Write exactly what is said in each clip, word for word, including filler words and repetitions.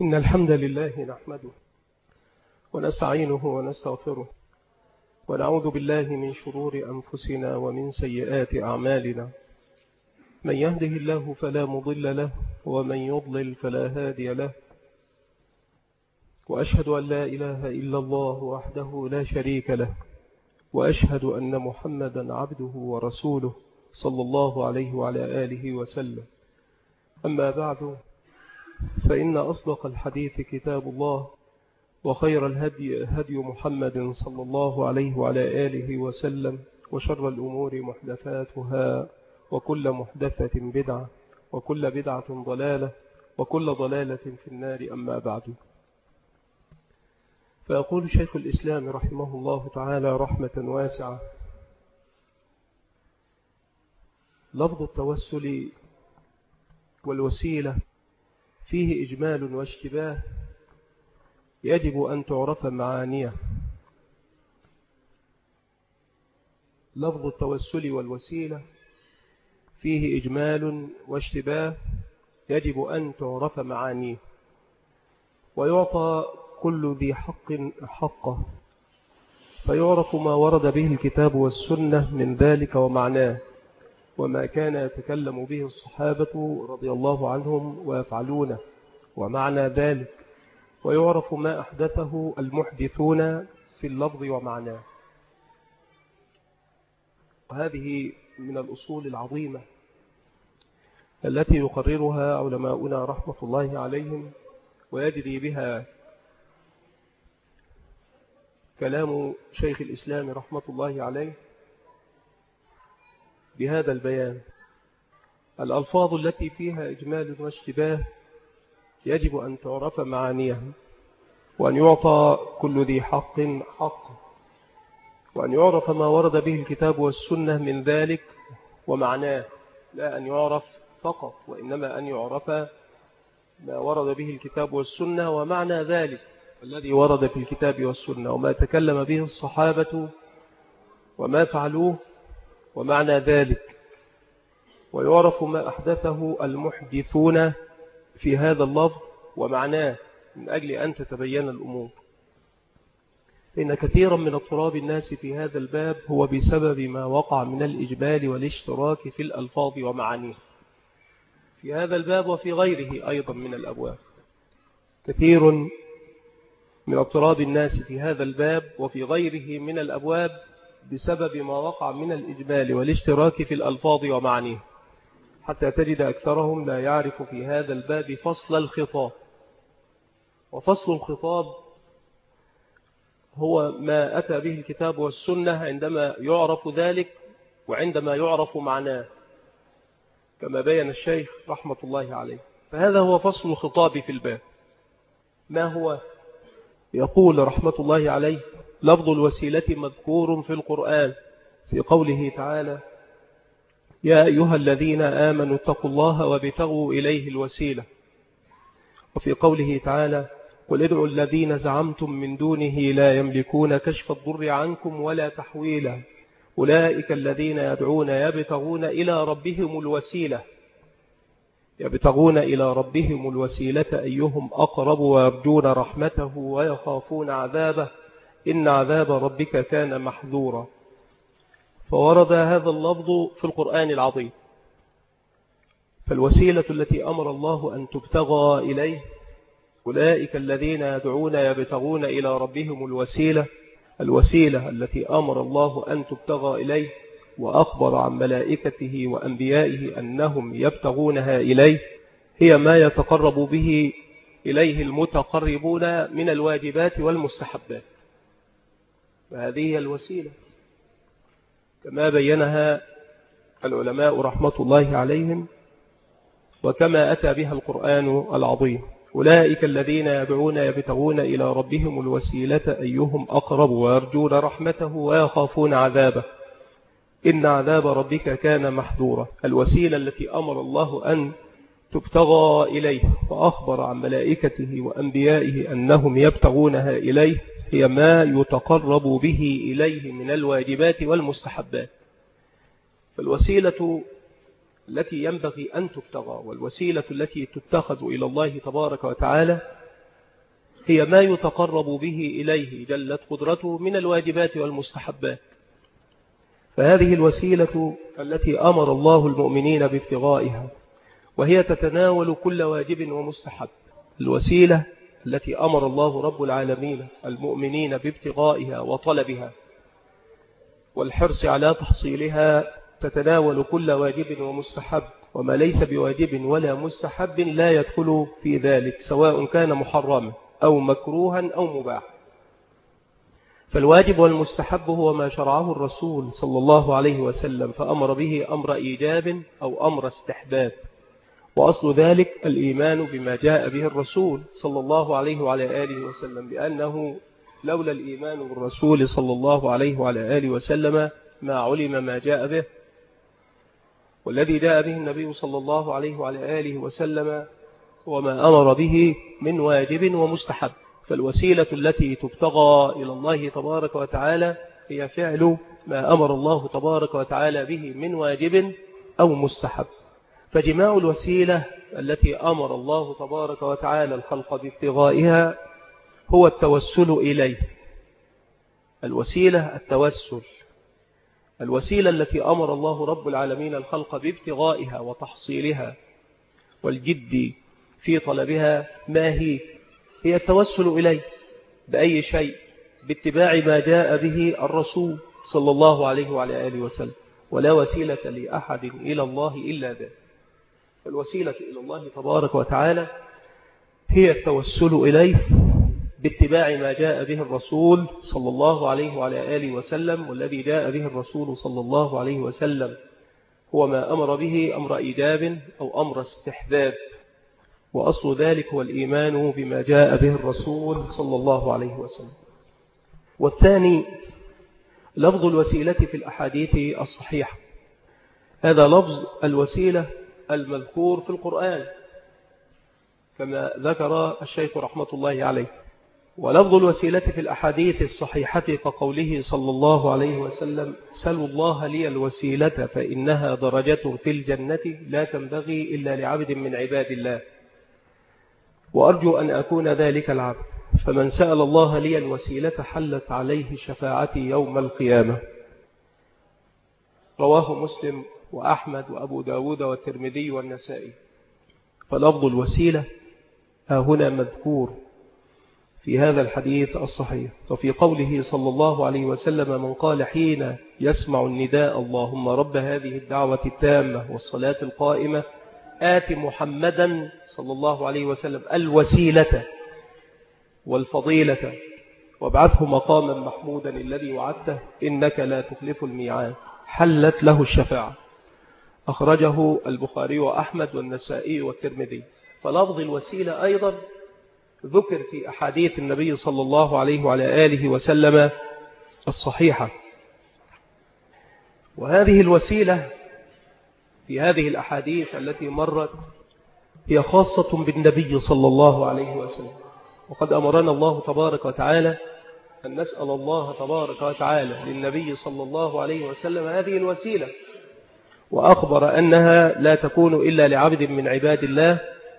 إن الحمد لله نحمده ونستعينه ونستغفره ونعوذ بالله من شرور أنفسنا ومن سيئات أعمالنا. من يهده الله فلا مضل له ومن يضلل فلا هادي له، وأشهد أن لا إله إلا الله وحده لا شريك له، وأشهد أن محمدا عبده ورسوله صلى الله عليه وعلى آله وسلم. أما بعد، فإن أصدق الحديث كتاب الله، وخير الهدي هدي محمد صلى الله عليه وعلى آله وسلم، وشر الأمور محدثاتها، وكل محدثة بدعة، وكل بدعة ضلالة، وكل ضلالة في النار. أما بعد، فيقول شيخ الإسلام رحمه الله تعالى رحمة واسعة: لفظ التوسل والوسيلة فيه إجمال واشتباه يجب أن تعرف معانيه. لفظ التوسل والوسيلة فيه إجمال واشتباه يجب أن تعرف معانيه، ويعطى كل ذي حق حقه، فيعرف ما ورد به الكتاب والسنة من ذلك ومعناه، وما كان يتكلم به الصحابة رضي الله عنهم ويفعلونه ومعنى ذلك، ويعرف ما أحدثه المحدثون في اللفظ ومعناه. وهذه من الأصول العظيمة التي يقررها علماؤنا رحمة الله عليهم، ويجري بها كلام شيخ الإسلام رحمة الله عليه بهذا البيان. الألفاظ التي فيها إجمال واشتباه يجب أن تعرف معانيها، وأن يعطى كل ذي حق حقه، وأن يعرف ما ورد به الكتاب والسنة من ذلك ومعناه، لا أن يعرف فقط، وإنما أن يعرف ما ورد به الكتاب والسنة ومعنى ذلك الذي ورد في الكتاب والسنة، وما تكلم به الصحابة وما فعلوه ومعنى ذلك، ويعرف ما أحدثه المحدثون في هذا اللفظ ومعناه، من أجل أن تتبين الأمور. فإن كثيرا من اضطراب الناس في هذا الباب هو بسبب ما وقع من الإجمال والاشتراك في الألفاظ ومعانيه في هذا الباب وفي غيره أيضا من الأبواب. كثير من اضطراب الناس في هذا الباب وفي غيره من الأبواب بسبب ما وقع من الإجمال والاشتراك في الألفاظ ومعانيه، حتى تجد أكثرهم لا يعرف في هذا الباب فصل الخطاب. وفصل الخطاب هو ما أتى به الكتاب والسنة عندما يعرف ذلك وعندما يعرف معناه، كما بين الشيخ رحمة الله عليه. فهذا هو فصل الخطاب في الباب. ما هو؟ يقول رحمة الله عليه: لفظ الوسيلة مذكور في القرآن في قوله تعالى: يا أيها الذين آمنوا اتقوا الله وابتغوا إليه الوسيلة. وفي قوله تعالى: قل ادعوا الذين زعمتم من دونه لا يملكون كشف الضر عنكم ولا تحويلا أولئك الذين يدعون يبتغون إلى ربهم الوسيلة يبتغون إلى ربهم الوسيلة أيهم أقرب ويرجون رحمته ويخافون عذابه إن عذاب ربك كان محذورا. فورد هذا اللفظ في القرآن العظيم. فالوسيلة التي أمر الله أن تبتغى إليه أولئك الذين يدعون يبتغون إلى ربهم الوسيلة، الوسيلة التي أمر الله أن تبتغى إليه، وأخبر عن ملائكته وأنبيائه أنهم يبتغونها إليه، هي ما يتقرب به إليه المتقربون من الواجبات والمستحبات. فهذه هي الوسيلة كما بينها العلماء رحمة الله عليهم، وكما أتى بها القرآن العظيم: أولئك الذين يدعون يبتغون إلى ربهم الوسيلة أيهم أقرب ويرجون رحمته ويخافون عذابه إن عذاب ربك كان محذورا. الوسيلة التي أمر الله أن تبتغى إليه وأخبر عن ملائكته وأنبيائه أنهم يبتغونها إليه هي ما يتقرب به إليه من الواجبات والمستحبات. فالوسيلة التي ينبغي أن تبتغى والوسيلة التي تتخذ إلى الله تبارك وتعالى هي ما يتقرب به إليه جلت قدرته من الواجبات والمستحبات. فهذه الوسيلة التي أمر الله المؤمنين بابتغائها، وهي تتناول كل واجب ومستحب. الوسيلة التي أمر الله رب العالمين المؤمنين بابتغائها وطلبها والحرص على تحصيلها تتناول كل واجب ومستحب، وما ليس بواجب ولا مستحب لا يدخل في ذلك، سواء كان محرما أو مكروها أو مباح. فالواجب والمستحب هو ما شرعه الرسول صلى الله عليه وسلم فأمر به أمر إيجاب أو أمر استحباب، وأصل ذلك الإيمان بما جاء به الرسول صلى الله عليه وعلى آله وسلم، لأنه لولا الإيمان بالرسول صلى الله عليه وعلى آله وسلم ما علم ما جاء به. والذي جاء به النبي صلى الله عليه وعلى آله وسلم وما أمر به من واجب ومستحب. فالوسيلة التي تبتغى إلى الله تبارك وتعالى هي فعل ما أمر الله تبارك وتعالى به من واجب أو مستحب. فجماع الوسيلة التي أمر الله تبارك وتعالى الخلق بابتغائها هو التوسل إليه. الوسيلة التوسل، الوسيلة التي أمر الله رب العالمين الخلق بابتغائها وتحصيلها والجد في طلبها ما هي؟ هي التوسل إليه بأي شيء؟ باتباع ما جاء به الرسول صلى الله عليه وعلى آله وسلم، ولا وسيلة لأحد إلى الله إلا ذلك. فالوسيلة إلى الله تبارك وتعالى هي التوسل إليه باتباع ما جاء به الرسول صلى الله عليه وعلى آله وسلم، والذي جاء به الرسول صلى الله عليه وسلم هو ما أمر به أمر إيجاب أو أمر استحباب، وأصل ذلك هو الإيمان بما جاء به الرسول صلى الله عليه وسلم. والثاني لفظ الوسيلة في الأحاديث الصحيحة، هذا لفظ الوسيلة المذكور في القرآن كما ذكر الشيخ رحمة الله عليه. ولفظ الوسيلة في الأحاديث الصحيحة كقوله صلى الله عليه وسلم: سلوا الله لي الوسيلة فإنها درجة في الجنة لا تنبغي إلا لعبد من عباد الله، وأرجو أن أكون ذلك العبد، فمن سأل الله لي الوسيلة حلت عليه شفاعتي يوم القيامة. رواه مسلم وأحمد وأبو داود والترمذي والنسائي. فلفظ الوسيلة هنا مذكور في هذا الحديث الصحيح. وفي قوله صلى الله عليه وسلم: من قال حين يسمع النداء اللهم رب هذه الدعوة التامة والصلاة القائمة آت محمدا صلى الله عليه وسلم الوسيلة والفضيلة وابعثه مقاما محمودا الذي وعدته إنك لا تخلف الميعاد، حلت له الشفاعة. أخرجه البخاري وأحمد والنسائي والترمذي. فلفظ الوسيلة أيضا ذكر في أحاديث النبي صلى الله عليه وعلى آله وسلم الصحيحة. وهذه الوسيلة في هذه الأحاديث التي مرت هي خاصة بالنبي صلى الله عليه وسلم، وقد أمرنا الله تبارك وتعالى أن نسأل الله تبارك وتعالى للنبي صلى الله عليه وسلم هذه الوسيلة، وأخبر أنها لا تكون إلا لعبد من عباد الله،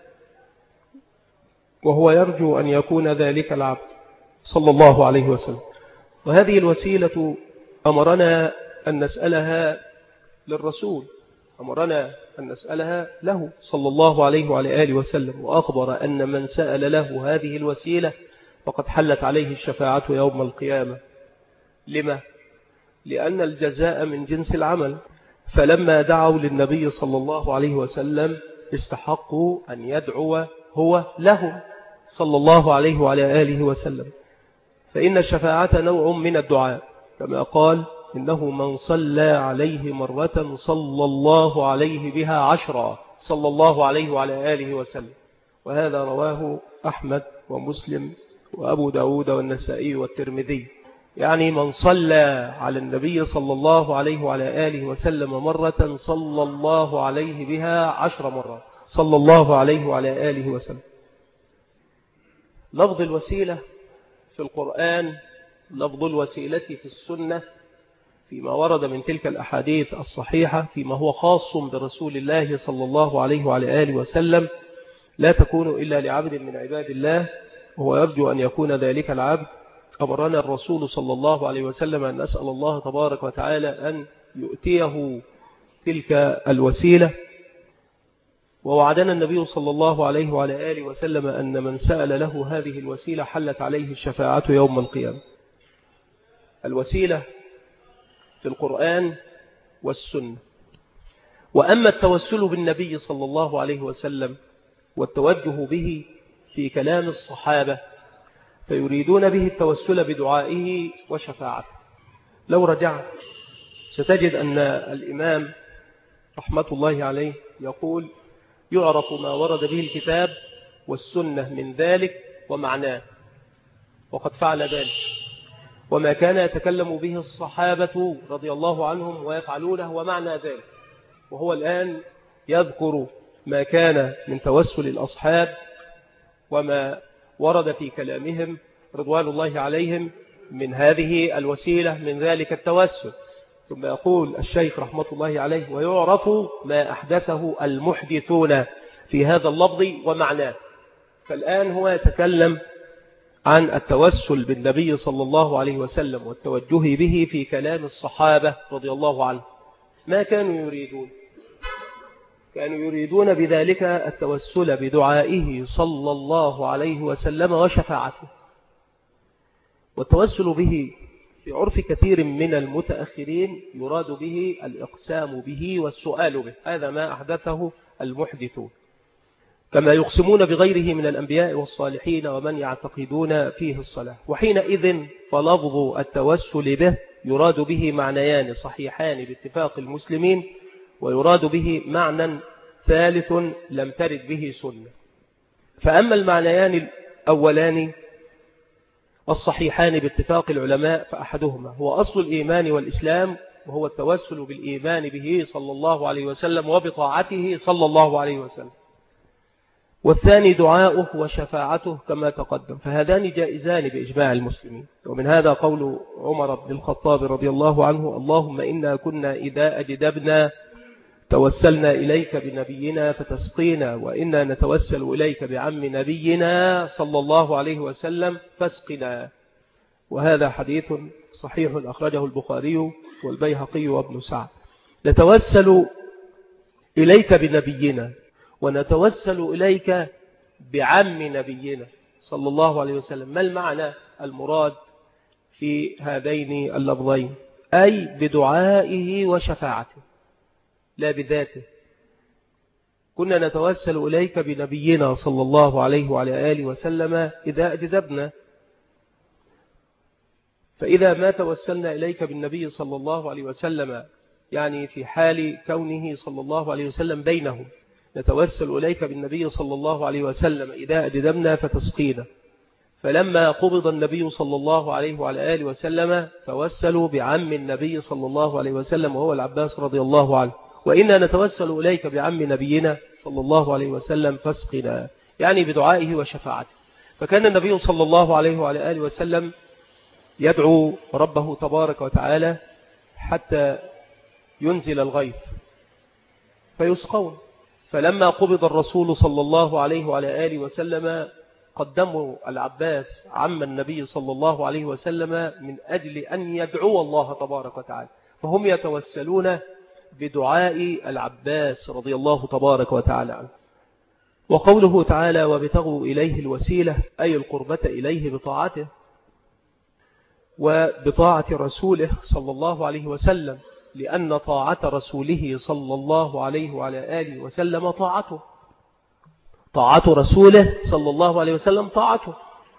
وهو يرجو أن يكون ذلك العبد صلى الله عليه وسلم. وهذه الوسيلة أمرنا أن نسألها للرسول، أمرنا أن نسألها له صلى الله عليه وعلى آله وسلم، وأخبر أن من سأل له هذه الوسيلة فقد حلت عليه الشفاعة يوم القيامة. لما؟ لأن الجزاء من جنس العمل، فلما دعوا للنبي صلى الله عليه وسلم استحقوا أن يدعو هو لهم صلى الله عليه وعلى آله وسلم، فإن الشفاعة نوع من الدعاء، كما قال: إنه من صلى عليه مرة صلى الله عليه بها عشرا، صلى الله عليه وعلى آله وسلم. وهذا رواه أحمد ومسلم وأبو داود والنسائي والترمذي. يعني من صلى على النبي صلى الله عليه وعلى آله وسلم مرة صلى الله عليه بها عشر مرات، صلى الله عليه وعلى آله وسلم. لفظ الوسيلة في القرآن، لفظ الوسيلة في السنة، فيما ورد من تلك الأحاديث الصحيحة فيما هو خاص برسول الله صلى الله عليه وعلى آله وسلم، لا تكون إلا لعبد من عباد الله، وهو يرجو أن يكون ذلك العبد، أمرنا الرسول صلى الله عليه وسلم أن نسأل الله تبارك وتعالى أن يؤتيه تلك الوسيلة. ووعدنا النبي صلى الله عليه وعلى آله وسلم أن من سأل له هذه الوسيلة حلت عليه الشفاعة يوم القيامة. الوسيلة في القرآن والسنة. وأما التوسل بالنبي صلى الله عليه وسلم والتوجه به في كلام الصحابة فيريدون به التوسل بدعائه وشفاعته. لو رجعت ستجد أن الإمام رحمة الله عليه يقول: يعرف ما ورد به الكتاب والسنة من ذلك ومعناه، وقد فعل ذلك، وما كان يتكلم به الصحابة رضي الله عنهم ويفعلونه ومعنى ذلك. وهو الآن يذكر ما كان من توسل الأصحاب وما ورد في كلامهم رضوان الله عليهم من هذه الوسيلة من ذلك التوسل. ثم يقول الشيخ رحمة الله عليه: ويعرف ما أحدثه المحدثون في هذا اللفظ ومعناه. فالآن هو يتكلم عن التوسل بالنبي صلى الله عليه وسلم والتوجه به في كلام الصحابة رضي الله عنهم. ما كانوا يريدون؟ كانوا يريدون بذلك التوسل بدعائه صلى الله عليه وسلم وشفاعته. والتوسل به في عرف كثير من المتأخرين يراد به الإقسام به والسؤال به، هذا ما أحدثه المحدثون، كما يقسمون بغيره من الأنبياء والصالحين ومن يعتقدون فيه الصلاة. وحينئذ فلفظ التوسل به يراد به معنيان صحيحان باتفاق المسلمين، ويراد به معنى ثالث لم ترد به سنة. فأما المعنيان الأولان الصحيحان باتفاق العلماء فأحدهما هو أصل الإيمان والإسلام، وهو التوسل بالإيمان به صلى الله عليه وسلم وبطاعته صلى الله عليه وسلم. والثاني دعاؤه وشفاعته كما تقدم، فهذان جائزان بإجماع المسلمين. ومن هذا قول عمر بن الخطاب رضي الله عنه: اللهم إنا كنا إذا أجدبنا توسلنا إليك بنبينا فتسقينا، وإنا نتوسل إليك بعم نبينا صلى الله عليه وسلم فاسقنا. وهذا حديث صحيح أخرجه البخاري والبيهقي وابن سعد. نتوسل إليك بنبينا ونتوسل إليك بعم نبينا صلى الله عليه وسلم. ما المعنى المراد في هذين اللفظين؟ أي بدعائه وشفاعته لا بذاته. كنا نتوسل إليك بنبينا صلى الله عليه وعلى آله وسلم إذا أجدبنا، فإذا ما توسلنا إليك بالنبي صلى الله عليه وسلم يعني في حال كونه صلى الله عليه وسلم بينهم، نتوسل إليك بالنبي صلى الله عليه وسلم إذا أجدبنا فتسقينا. فلما قبض النبي صلى الله عليه وعلى آله وسلم توسلوا بعم النبي صلى الله عليه وسلم وهو العباس رضي الله عنه. وإنا نتوسل إليك بعم نبينا صلى الله عليه وسلم فاسقنا، يعني بدعائه وشفاعته. فكان النبي صلى الله عليه وعلى آله وسلم يدعو ربه تبارك وتعالى حتى ينزل الغيث فيسقون. فلما قبض الرسول صلى الله عليه وعلى آله وسلم قدموا العباس عم النبي صلى الله عليه وسلم من أجل أن يدعو الله تبارك وتعالى، فهم يتوسلون بدعاء العباس رضي الله تبارك وتعالى عنه. وقوله تعالى: وابتغوا إليه الوسيلة أي القربة إليه بطاعته وبطاعة رسوله صلى الله عليه وسلم، لأن طاعة رسوله صلى الله عليه وعلى آله وسلم طاعته، طاعة رسوله صلى الله عليه وسلم طاعته.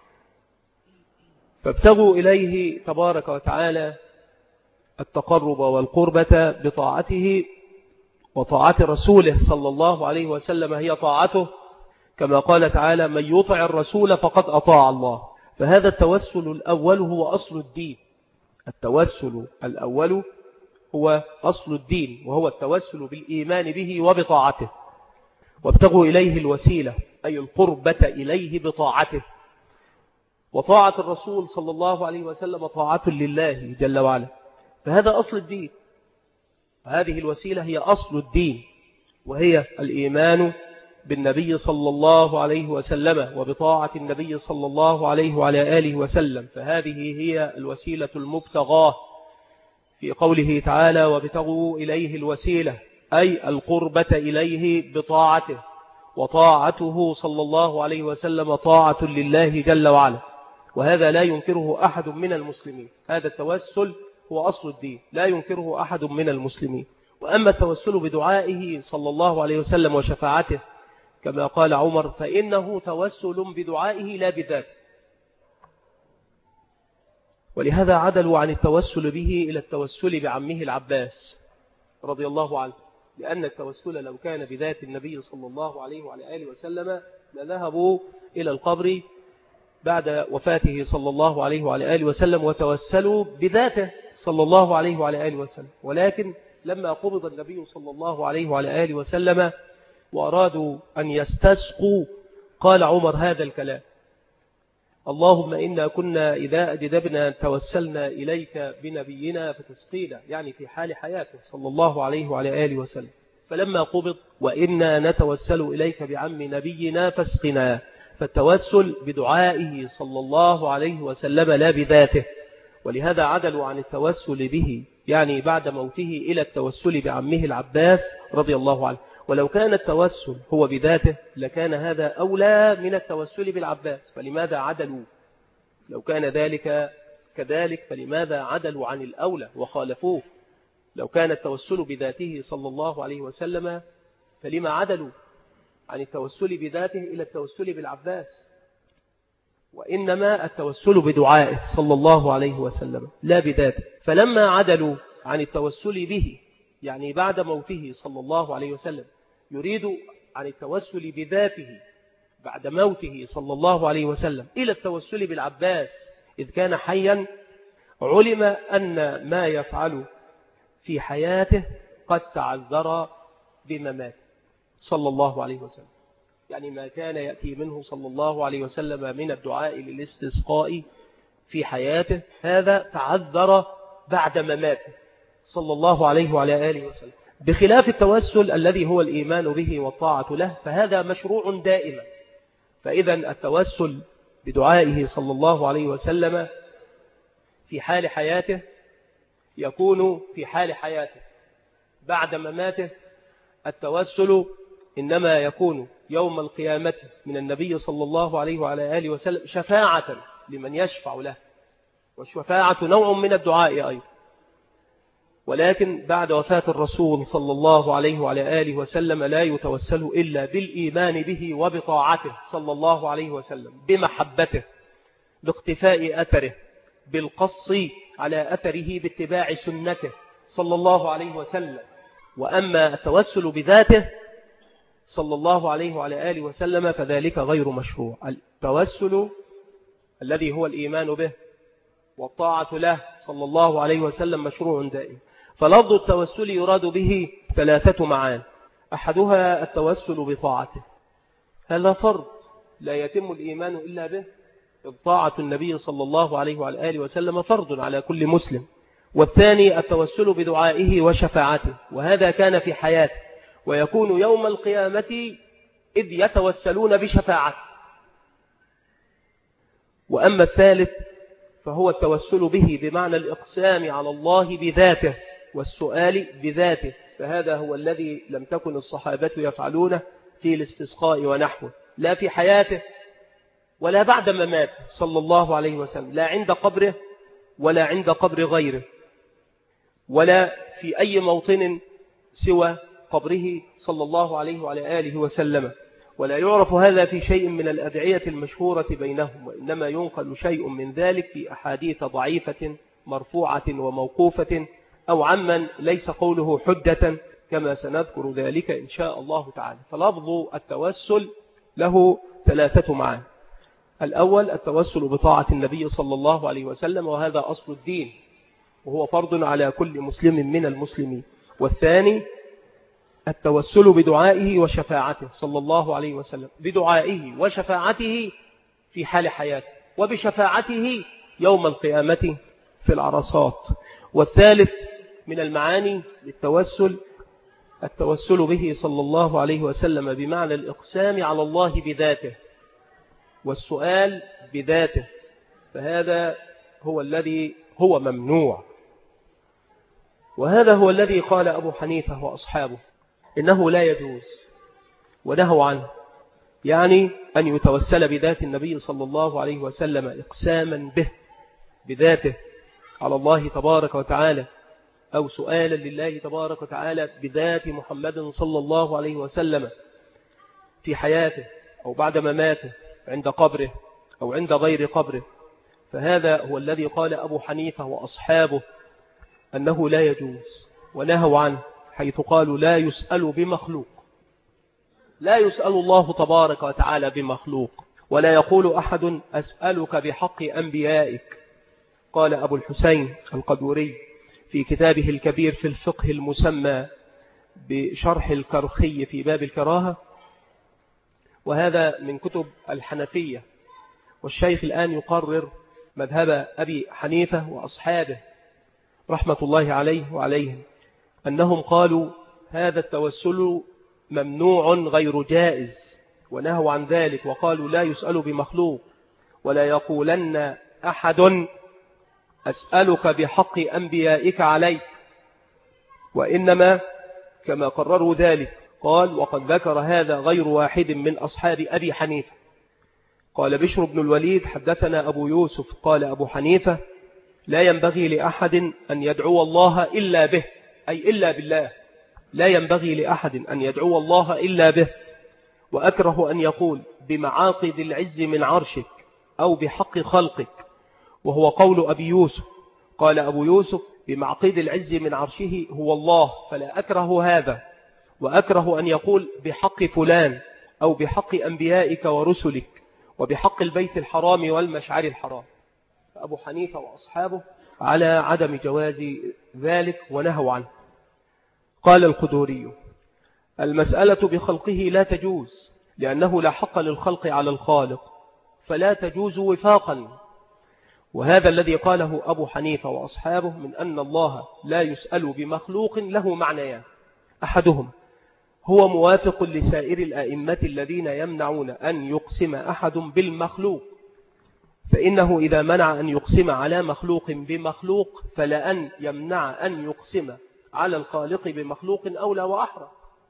فابتغوا إليه تبارك وتعالى التقرب والقربة بطاعته، وطاعة رسوله صلى الله عليه وسلم هي طاعته، كما قال تعالى: من يطع الرسول فقد أطاع الله. فهذا التوسل الأول هو أصل الدين، التوسل الأول هو أصل الدين، وهو التوسل بالإيمان به وبطاعته. وابتغوا إليه الوسيلة أي القربة إليه بطاعته. وطاعة الرسول صلى الله عليه وسلم طاعة لله جل وعلا، فهذا أصل الدين. هذه الوسيلة هي أصل الدين، وهي الإيمان بالنبي صلى الله عليه وسلم وبطاعة النبي صلى الله عليه وعلى آله وسلم، فهذه هي الوسيلة المبتغاة في قوله تعالى وابتغوا إليه الوسيلة، أي القربة إليه بطاعته، وطاعته صلى الله عليه وسلم طاعة لله جل وعلا، وهذا لا ينكره أحد من المسلمين. هذا التوسل هو أصل الدين، لا ينكره أحد من المسلمين. وأما التوسل بدعائه صلى الله عليه وسلم وشفاعته كما قال عمر فإنه توسل بدعائه لا بذاته، ولهذا عدلوا عن التوسل به إلى التوسل بعمه العباس رضي الله عنه، لأن التوسل لو كان بذات النبي صلى الله عليه وعلى آله وسلم لذهبوا إلى القبر بعد وفاته صلى الله عليه وعلى آله وسلم وتوسلوا بذاته صلى الله عليه وعلى آله وسلم. ولكن لما قبض النبي صلى الله عليه وعلى آله وسلم وأرادوا أن يستسقوا قال عمر هذا الكلام: اللهم إنا كنا إذا أجدبنا توسلنا إليك بنبينا فتسقينا، يعني في حال حياته صلى الله عليه وعلى آله وسلم. فلما قبض وإنا نتوسل إليك بعم نبينا فاسقنا، فالتوسل بدعائه صلى الله عليه وسلم لا بذاته، ولهذا عدلوا عن التوسل به يعني بعد موته إلى التوسل بعمه العباس رضي الله عنه. ولو كان التوسل هو بذاته لكان هذا أولى من التوسل بالعباس، فلماذا عدلوا؟ لو كان ذلك كذلك فلماذا عدلوا عن الأولى وخالفوه؟ لو كان التوسل بذاته صلى الله عليه وسلم فلما عدلوا عن التوسل بذاته إلى التوسل بالعباس؟ وإنما التوسل بدعائه صلى الله عليه وسلم لا بذاته. فلما عدلوا عن التوسل به يعني بعد موته صلى الله عليه وسلم يريد عن التوسل بذاته بعد موته صلى الله عليه وسلم إلى التوسل بالعباس إذ كان حيا، علم أن ما يفعل في حياته قد تعذر بمماته صلى الله عليه وسلم، يعني ما كان يأتي منه صلى الله عليه وسلم من الدعاء للاستسقاء في حياته هذا تعذر بعد مماته صلى الله عليه وعلى آله وسلم، بخلاف التوسل الذي هو الإيمان به والطاعة له فهذا مشروع دائما. فإذا التوسل بدعائه صلى الله عليه وسلم في حال حياته يكون في حال حياته، بعد مماته التوسل إنما يكون يوم القيامة من النبي صلى الله عليه وعلى آله وسلم شفاعة لمن يشفع له، والشفاعة نوع من الدعاء أيضا. ولكن بعد وفاة الرسول صلى الله عليه وعلى آله وسلم لا يتوسل إلا بالإيمان به وبطاعته صلى الله عليه وسلم، بمحبته، باقتفاء أثره، بالقص على أثره، باتباع سنته صلى الله عليه وسلم. وأما التوسل بذاته صلى الله عليه وعلى آله وسلم فذلك غير مشروع. التوسل الذي هو الإيمان به والطاعة له صلى الله عليه وسلم مشروع دائم. فلفظ التوسل يراد به ثلاثة معان: أحدها التوسل بطاعته، هذا فرض لا يتم الإيمان إلا به، طاعة النبي صلى الله عليه وعلى آله وسلم فرض على كل مسلم. والثاني التوسل بدعائه وشفاعته، وهذا كان في حياته ويكون يوم القيامة إذ يتوسلون بشفاعته. وأما الثالث فهو التوسل به بمعنى الإقسام على الله بذاته والسؤال بذاته، فهذا هو الذي لم تكن الصحابة يفعلونه في الاستسقاء ونحوه، لا في حياته ولا بعد مماته صلى الله عليه وسلم، لا عند قبره ولا عند قبر غيره ولا في أي موطن سوى قبره صلى الله عليه وعلى آله وسلم. ولا يعرف هذا في شيء من الأدعية المشهورة بينهم، وإنما ينقل شيء من ذلك في أحاديث ضعيفة مرفوعة وموقوفة أو عمن ليس قوله حجة كما سنذكر ذلك إن شاء الله تعالى. فلفظ التوسل له ثلاثة معاني: الأول التوسل بطاعة النبي صلى الله عليه وسلم، وهذا أصل الدين وهو فرض على كل مسلم من المسلمين. والثاني التوسل بدعائه وشفاعته صلى الله عليه وسلم، بدعائه وشفاعته في حال حياته، وبشفاعته يوم القيامة في العرصات. والثالث من المعاني للتوسل التوسل به صلى الله عليه وسلم بمعنى الإقسام على الله بذاته والسؤال بذاته، فهذا هو الذي هو ممنوع. وهذا هو الذي قال أبو حنيفة وأصحابه إنه لا يجوز ونهوا عنه، يعني أن يتوسل بذات النبي صلى الله عليه وسلم إقساما به بذاته على الله تبارك وتعالى، أو سؤالا لله تبارك وتعالى بذات محمد صلى الله عليه وسلم في حياته أو بعد مماته عند قبره أو عند غير قبره، فهذا هو الذي قال أبو حنيفة وأصحابه أنه لا يجوز ونهوا عنه، حيث قالوا لا يسأل بمخلوق، لا يسأل الله تبارك وتعالى بمخلوق، ولا يقول أحد أسألك بحق أنبيائك. قال أبو الحسين القدوري في كتابه الكبير في الفقه المسمى بشرح الكرخي في باب الكراهة، وهذا من كتب الحنفية، والشيخ الآن يقرر مذهب أبي حنيفة وأصحابه رحمة الله عليه وعليهم، أنهم قالوا هذا التوسل ممنوع غير جائز ونهوا عن ذلك، وقالوا لا يسأل بمخلوق، ولا يقولن أحد أسألك بحق أنبيائك عليك، وإنما كما قرروا ذلك قال وقد ذكر هذا غير واحد من أصحاب أبي حنيفة. قال بشر بن الوليد حدثنا أبو يوسف قال أبو حنيفة لا ينبغي لأحد أن يدعو الله إلا به، أي إلا بالله، لا ينبغي لأحد أن يدعو الله إلا به، وأكره أن يقول بمعاقد العز من عرشك أو بحق خلقك، وهو قول أبي يوسف. قال أبو يوسف بمعقد العز من عرشه هو الله، فلا أكره هذا، وأكره أن يقول بحق فلان أو بحق أنبيائك ورسلك وبحق البيت الحرام والمشعر الحرام. فأبو حنيفة وأصحابه على عدم جواز ذلك ونهوا عنه. قال القدوري المسألة بخلقه لا تجوز لأنه لا حق للخلق على الخالق، فلا تجوز وفاقا. وهذا الذي قاله أبو حنيفة وأصحابه من أن الله لا يسأل بمخلوق له معنيان: أحدهم هو موافق لسائر الأئمة الذين يمنعون أن يقسم أحد بالمخلوق، فإنه إذا منع أن يقسم على مخلوق بمخلوق فلأن يمنع أن يقسم على الخالق بمخلوق أولى وأحرى.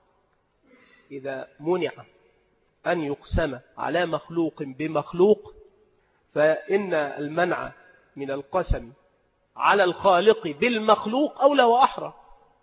إذا منع أن يقسم على مخلوق بمخلوق فإن المنع من القسم على الخالق بالمخلوق أولى وأحرى.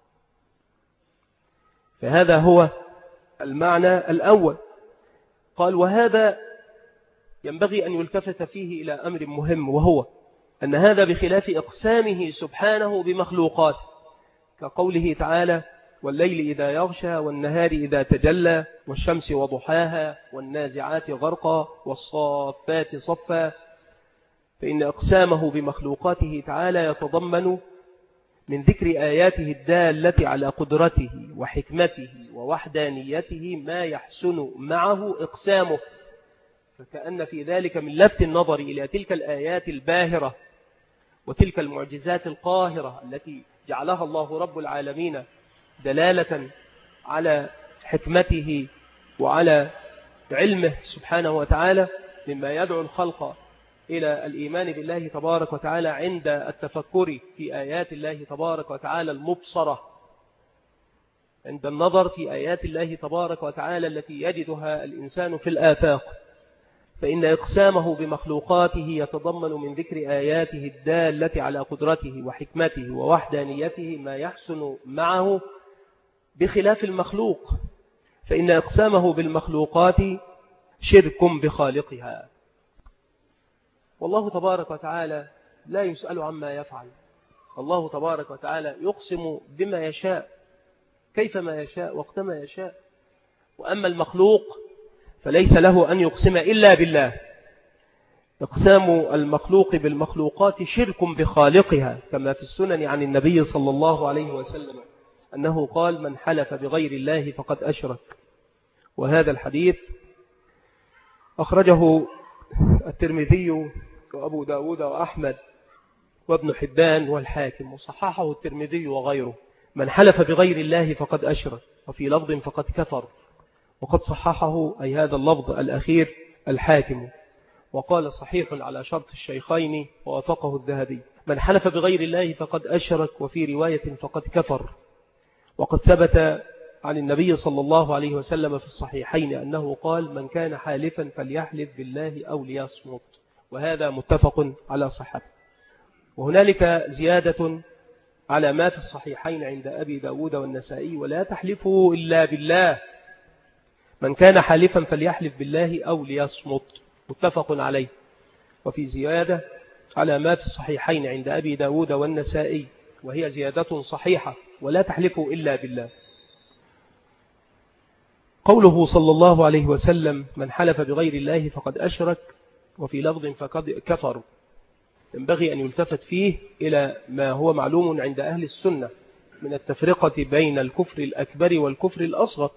فهذا هو المعنى الأول. قال وهذا ينبغي أن يلتفت فيه إلى أمر مهم، وهو أن هذا بخلاف إقسامه سبحانه بمخلوقاته، كقوله تعالى والليل إذا يغشى والنهار إذا تجلى والشمس وضحاها والنازعات غرقا والصافات صفا، فإن إقسامه بمخلوقاته تعالى يتضمن من ذكر آياته الدالة على قدرته وحكمته ووحدانيته ما يحسن معه إقسامه، فكأن في ذلك من لفت النظر إلى تلك الآيات الباهرة وتلك المعجزات القاهرة التي جعلها الله رب العالمين دلالة على حكمته وعلى علمه سبحانه وتعالى، مما يدعو الخلق إلى الإيمان بالله تبارك وتعالى عند التفكر في آيات الله تبارك وتعالى المبصرة، عند النظر في آيات الله تبارك وتعالى التي يجدها الإنسان في الآفاق. فإن إقسامه بمخلوقاته يتضمن من ذكر آياته الدالة على قدرته وحكمته ووحدانيته ما يحسن معه بخلاف المخلوق، فإن إقسامه بالمخلوقات شرك بخالقها. والله تبارك وتعالى لا يسأل عما يفعل، الله تبارك وتعالى يقسم بما يشاء كيفما يشاء وقتما يشاء. وأما المخلوق فليس له أن يقسم إلا بالله. إقسام المخلوق بالمخلوقات شرك بخالقها، كما في السنن عن النبي صلى الله عليه وسلم أنه قال من حلف بغير الله فقد أشرك. وهذا الحديث أخرجه الترمذي وأبو داود وأحمد وابن حبان والحاكم، وصححه الترمذي وغيره من حلف بغير الله فقد أشرك، وفي لفظ فقد كفر، وقد صححه أي هذا اللفظ الأخير الحاكم، وقال صحيح على شرط الشيخين ووافقه الذهبي. من حلف بغير الله فقد أشرك، وفي رواية فقد كفر. وقد ثبت عن النبي صلى الله عليه وسلم في الصحيحين أنه قال: من كان حالفا فليحلف بالله أو ليصمت، وهذا متفق على صحته. وهنالك زيادة على ما في الصحيحين عند أبي داود والنسائي: ولا تحلفوا إلا بالله، من كان حالفا فليحلف بالله أو ليصمت، متفق عليه. وفي زيادة على ما في الصحيحين عند أبي داود والنسائي، وهي زيادة صحيحة: ولا تحلفوا إلا بالله. قوله صلى الله عليه وسلم: من حلف بغير الله فقد أشرك، وفي لفظ فقد كفر، ينبغي أن يلتفت فيه إلى ما هو معلوم عند أهل السنة من التفرقة بين الكفر الأكبر والكفر الأصغر.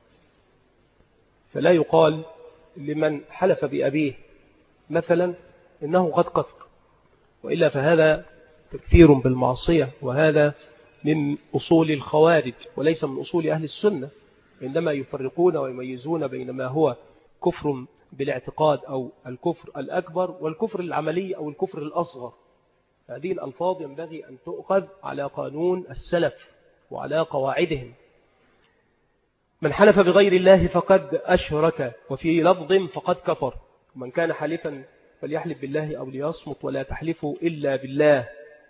فلا يقال لمن حلف بأبيه مثلا إنه قد كفر، وإلا فهذا تكثير بالمعصية، وهذا من أصول الخوارج وليس من أصول أهل السنة، عندما يفرقون ويميزون بين ما هو كفر بالاعتقاد أو الكفر الأكبر والكفر العملي أو الكفر الأصغر. هذه الألفاظ ينبغي أن تؤخذ على قانون السلف وعلى قواعدهم. من حلف بغير الله فقد أشرك، وفي لفظ فقد كفر. من كان حلفا فليحلف بالله أو ليصمت، ولا تحلفوا إلا بالله.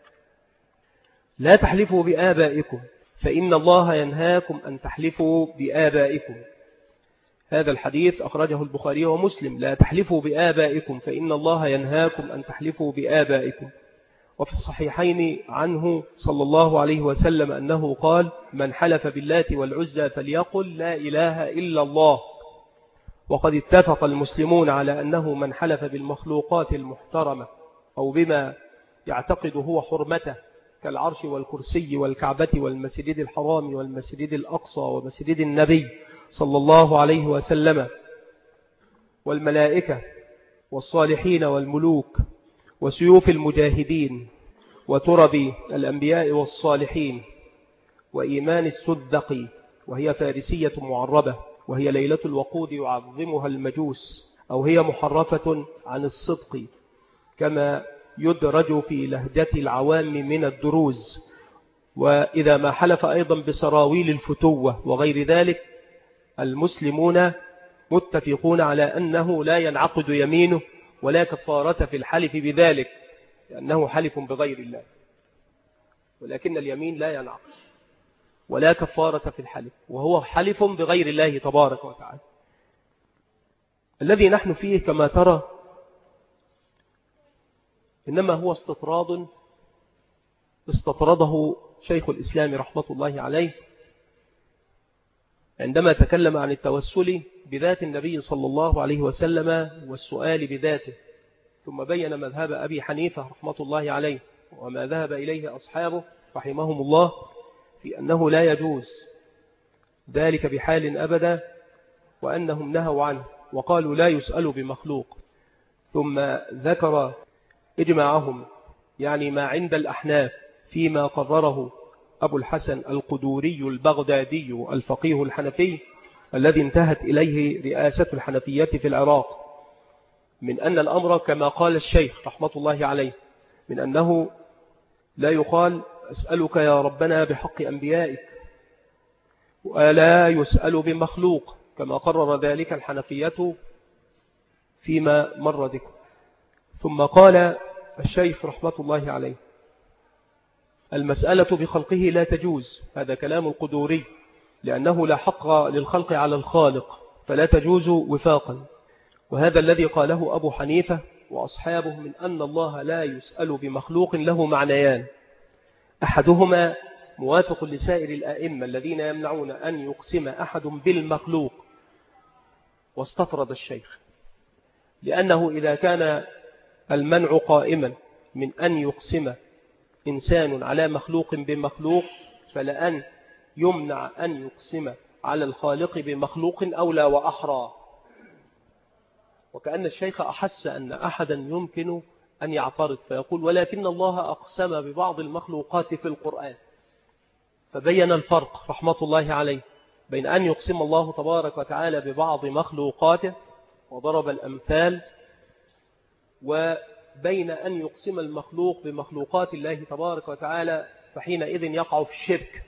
لا تحلفوا بآبائكم فإن الله ينهاكم أن تحلفوا بآبائكم. هذا الحديث أخرجه البخاري ومسلم: لا تحلفوا بآبائكم فإن الله ينهاكم أن تحلفوا بآبائكم. وفي الصحيحين عنه صلى الله عليه وسلم أنه قال: من حلف باللات والعزى فليقل لا إله إلا الله. وقد اتفق المسلمون على أنه من حلف بالمخلوقات المحترمة أو بما يعتقد هو حرمته كالعرش والكرسي والكعبة والمسجد الحرام والمسجد الأقصى ومسجد النبي صلى الله عليه وسلم والملائكة والصالحين والملوك وسيوف المجاهدين وترب الأنبياء والصالحين وإيمان السدق، وهي فارسية معربة، وهي ليلة الوقود يعظمها المجوس، أو هي محرفة عن الصدق كما يدرج في لهجة العوام من الدروز. وإذا ما حلف أيضا بسراويل الفتوة وغير ذلك، المسلمون متفقون على أنه لا ينعقد يمينه ولا كفارة في الحلف بذلك، لأنه حلف بغير الله. ولكن اليمين لا ينعقد ولا كفارة في الحلف، وهو حلف بغير الله تبارك وتعالى. الذي نحن فيه كما ترى إنما هو استطراد استطرده شيخ الإسلام رحمة الله عليه عندما تكلم عن التوسل بذات النبي صلى الله عليه وسلم والسؤال بذاته، ثم بين مذهب أبي حنيفة رحمة الله عليه وما ذهب إليه أصحابه رحمهم الله في أنه لا يجوز ذلك بحال أبدا، وأنهم نهوا عنه وقالوا لا يسأل بمخلوق. ثم ذكر إجماعهم، يعني ما عند الأحناف، فيما قرره أبو الحسن القدوري البغدادي الفقيه الحنفي الذي انتهت إليه رئاسة الحنفية في العراق، من أن الأمر كما قال الشيخ رحمة الله عليه، من أنه لا يقال أسألك يا ربنا بحق أنبيائك، ولا يسأل بمخلوق كما قرر ذلك الحنفية فيما مر ذكر. ثم قال الشيخ رحمة الله عليه المسألة بخلقه لا تجوز، هذا كلام القدوري، لأنه لا حق للخلق على الخالق فلا تجوز وفاقا. وهذا الذي قاله أبو حنيفة وأصحابه من أن الله لا يسأل بمخلوق له معنيان: أحدهما موافق لسائر الآئمة الذين يمنعون أن يقسم أحد بالمخلوق، واستطرد الشيخ، لأنه إذا كان المنع قائما من أن يقسم إنسان على مخلوق بمخلوق، فلأن يمنع أن يقسم على الخالق بمخلوق أولى وأحرى. وكأن الشيخ أحس أن أحدا يمكن أن يعترض فيقول ولكن الله أقسم ببعض المخلوقات في القرآن، فبين الفرق رحمة الله عليه بين أن يقسم الله تبارك وتعالى ببعض مخلوقاته وضرب الأمثال، وبين أن يقسم المخلوق بمخلوقات الله تبارك وتعالى، فحينئذ يقع في الشرك.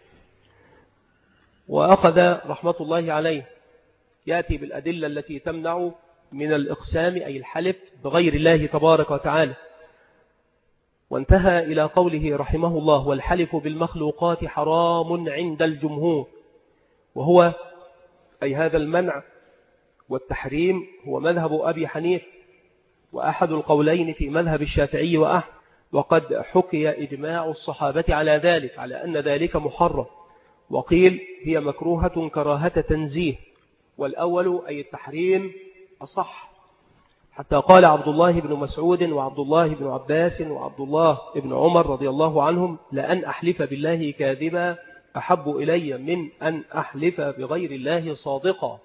وأخذ رحمة الله عليه يأتي بالأدلة التي تمنع من الإقسام أي الحلف بغير الله تبارك وتعالى، وانتهى إلى قوله رحمه الله: والحلف بالمخلوقات حرام عند الجمهور. وهو أي هذا المنع والتحريم هو مذهب أبي حنيفة، وأحد القولين في مذهب الشافعي وأحمد، وقد حكي إجماع الصحابة على ذلك، على أن ذلك محرم، وقيل هي مكروهة كراهة تنزيه، والأول أي التحريم أصح، حتى قال عبد الله بن مسعود وعبد الله بن عباس وعبد الله بن عمر رضي الله عنهم: لأن أحلف بالله كاذبا أحب إلي من أن أحلف بغير الله صادقا.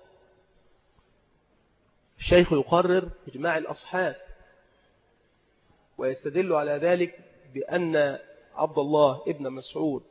الشيخ يقرر إجماع الأصحاب، ويستدل على ذلك بأن عبد الله بن مسعود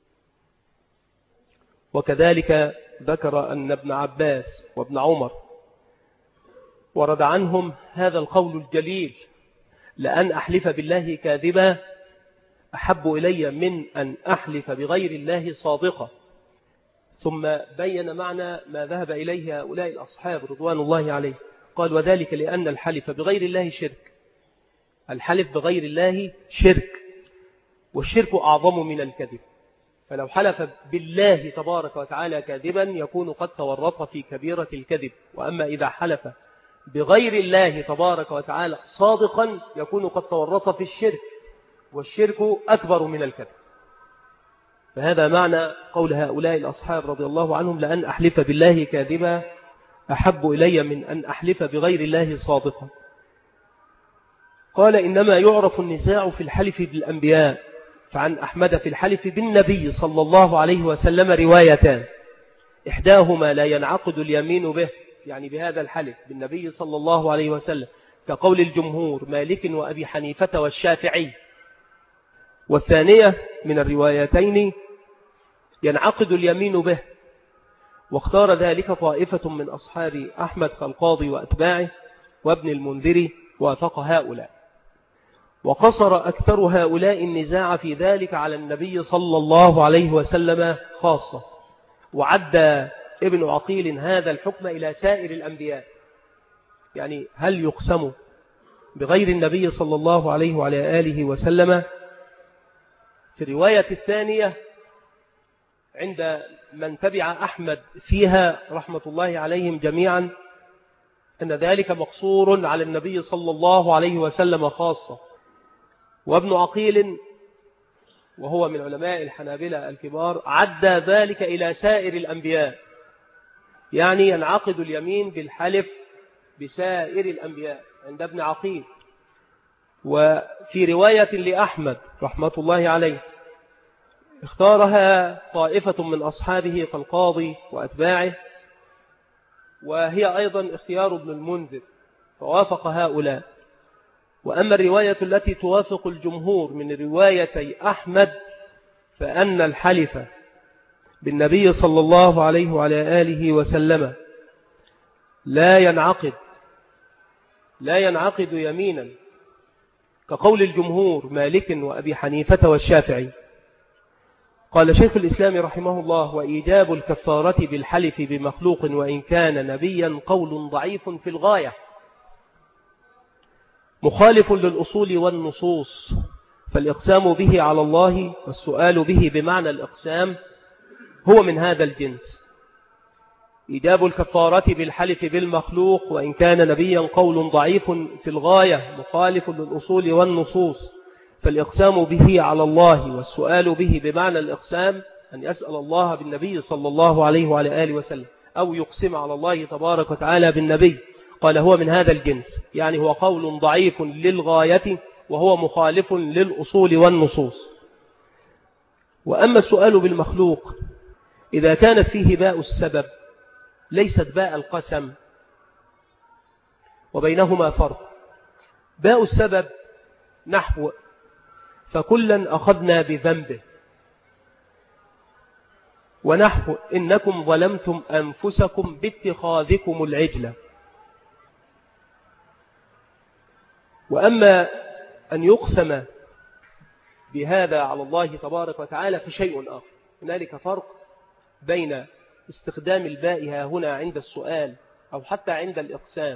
وكذلك ذكر أن ابن عباس وابن عمر ورد عنهم هذا القول الجليل: لأن أحلف بالله كاذبا أحب إلي من أن أحلف بغير الله صادقا. ثم بين معنى ما ذهب إليه هؤلاء الأصحاب رضوان الله عليه، قال: وذلك لأن الحلف بغير الله شرك. الحلف بغير الله شرك، والشرك أعظم من الكذب، فلو حلف بالله تبارك وتعالى كاذبا يكون قد تورط في كبيرة الكذب، وأما إذا حلف بغير الله تبارك وتعالى صادقا يكون قد تورط في الشرك، والشرك أكبر من الكذب. فهذا معنى قول هؤلاء الأصحاب رضي الله عنهم: لأن أحلف بالله كاذبا أحب إلي من أن أحلف بغير الله صادقا. قال: إنما يعرف النزاع في الحلف بالأنبياء، فعن أحمد في الحلف بالنبي صلى الله عليه وسلم روايتان، إحداهما لا ينعقد اليمين به، يعني بهذا الحلف بالنبي صلى الله عليه وسلم، كقول الجمهور مالك وأبي حنيفة والشافعي، والثانية من الروايتين ينعقد اليمين به، واختار ذلك طائفة من أصحاب أحمد كالقاضي وأتباعه وابن المنذر، وافق هؤلاء. وقصر أكثر هؤلاء النزاع في ذلك على النبي صلى الله عليه وسلم خاصة، وعد ابن عقيل هذا الحكم إلى سائر الأنبياء، يعني هل يقسم بغير النبي صلى الله عليه وعلى آله وسلم؟ في الرواية الثانية عند من تبع أحمد فيها رحمة الله عليهم جميعا أن ذلك مقصور على النبي صلى الله عليه وسلم خاصة. وابن عقيل وهو من علماء الحنابلة الكبار عد ذلك إلى سائر الأنبياء، يعني ينعقد اليمين بالحلف بسائر الأنبياء عند ابن عقيل. وفي رواية لأحمد رحمة الله عليه اختارها طائفة من أصحابه كالقاضي وأتباعه، وهي أيضا اختيار ابن المنذر، فوافق هؤلاء. وأما الرواية التي توافق الجمهور من روايتي أحمد فأن الحلف بالنبي صلى الله عليه وعلى آله وسلم لا ينعقد لا ينعقد يمينا، كقول الجمهور مالك وأبي حنيفة والشافعي. قال شيخ الإسلام رحمه الله: وإيجاب الكفارة بالحلف بمخلوق وإن كان نبيا قول ضعيف في الغاية، مخالف للأصول والنصوص، فالإقسام به على الله والسؤال به بمعنى الإقسام هو من هذا الجنس. إيجاب الكفارة بالحلف بالمخلوق وإن كان نبيا قول ضعيف في الغاية، مخالف للأصول والنصوص، فالإقسام به على الله والسؤال به بمعنى الإقسام أن يسأل الله بالنبي صلى الله عليه وعلى آله وسلم، أو يقسم على الله تبارك وتعالى بالنبي. قال هو من هذا الجنس، يعني هو قول ضعيف للغاية وهو مخالف للأصول والنصوص. وأما السؤال بالمخلوق إذا كانت فيه باء السبب ليست باء القسم، وبينهما فرق. باء السبب نحو فكلا أخذنا بذنبه، ونحو إنكم ظلمتم أنفسكم باتخاذكم العجلة. وأما أن يقسم بهذا على الله تبارك وتعالى فشيء آخر. هنالك فرق بين استخدام الباء هنا عند السؤال أو حتى عند الإقسام،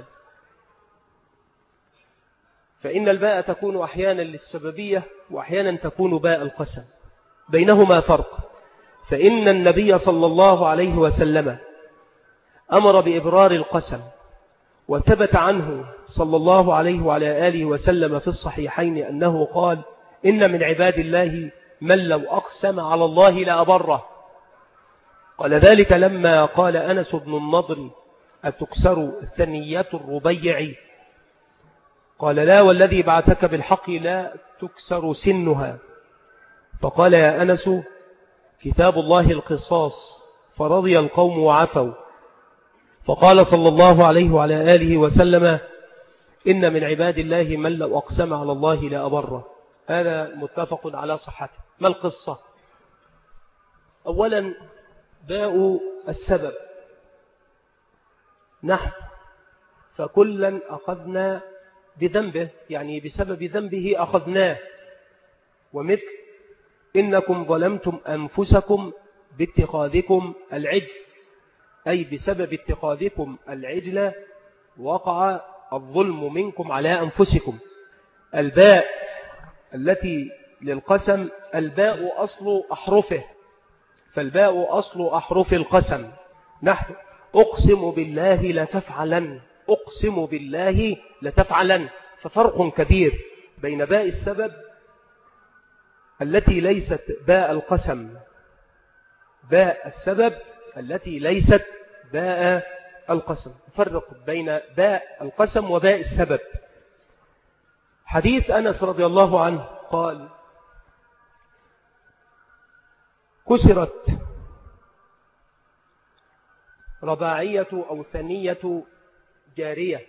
فإن الباء تكون أحيانا للسببية وأحيانا تكون باء القسم، بينهما فرق. فإن النبي صلى الله عليه وسلم أمر بإبرار القسم، وثبت عنه صلى الله عليه وعلى آله وسلم في الصحيحين أنه قال: إن من عباد الله من لو أقسم على الله لأبره. قال ذلك لما قال أنس بن النضر: أتكسر ثنية الربيع؟ قال: لا والذي بعثك بالحق لا تكسر سنها. فقال: يا أنس كتاب الله القصاص، فرضي القوم وعفوا. فقال صلى الله عليه وعلى آله وسلم: إن من عباد الله من لو أقسم على الله لأبره. هذا متفق على صحته. ما القصة؟ أولا باء السبب، نحن فكلا أخذنا بذنبه، يعني بسبب ذنبه أخذناه. ومثل إنكم ظلمتم أنفسكم باتخاذكم العجل، أي بسبب اتخاذكم العجل وقع الظلم منكم على أنفسكم. الباء التي للقسم الباء أصل أحرفه، فالباء أصل أحرف القسم. نحن أقسم بالله لتفعلن، أقسم بالله لتفعلن. ففرق كبير بين باء السبب التي ليست باء القسم، باء السبب التي ليست باء القسم. فرق بين باء القسم وباء السبب. حديث أنس رضي الله عنه قال: كسرت رباعية أو ثنية جارية،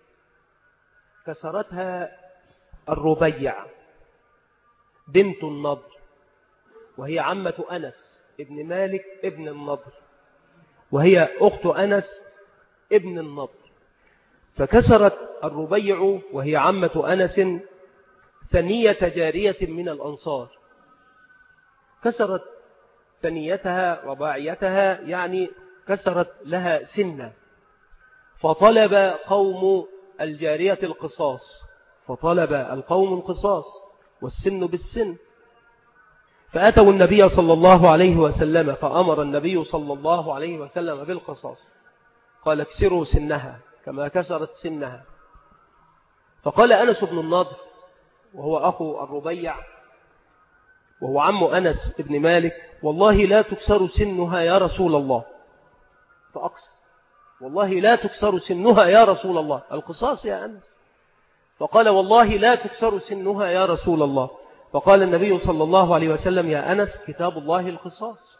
كسرتها الربيع بنت النضر، وهي عمة أنس ابن مالك ابن النضر، وهي أخت أنس ابن النضر. فكسرت الربيع وهي عمة أنس ثنية جارية من الأنصار، كسرت ثنيتها رباعيتها، يعني كسرت لها سنة. فطلب قوم الجارية القصاص، فطلب القوم القصاص والسن بالسن. فأتوا النبي صلى الله عليه وسلم، فأمر النبي صلى الله عليه وسلم بالقصاص. قال: اكسروا سنها كما كسرت سنها. فقال أنس بن النضر وهو أخو الربيع وهو عم أنس بن مالك: والله لا تكسر سنها يا رسول الله. فأقسم: والله لا تكسر سنها يا رسول الله، القصاص يا أنس. فقال: والله لا تكسر سنها يا رسول الله. فقال النبي صلى الله عليه وسلم: يا أنس كتاب الله القصاص.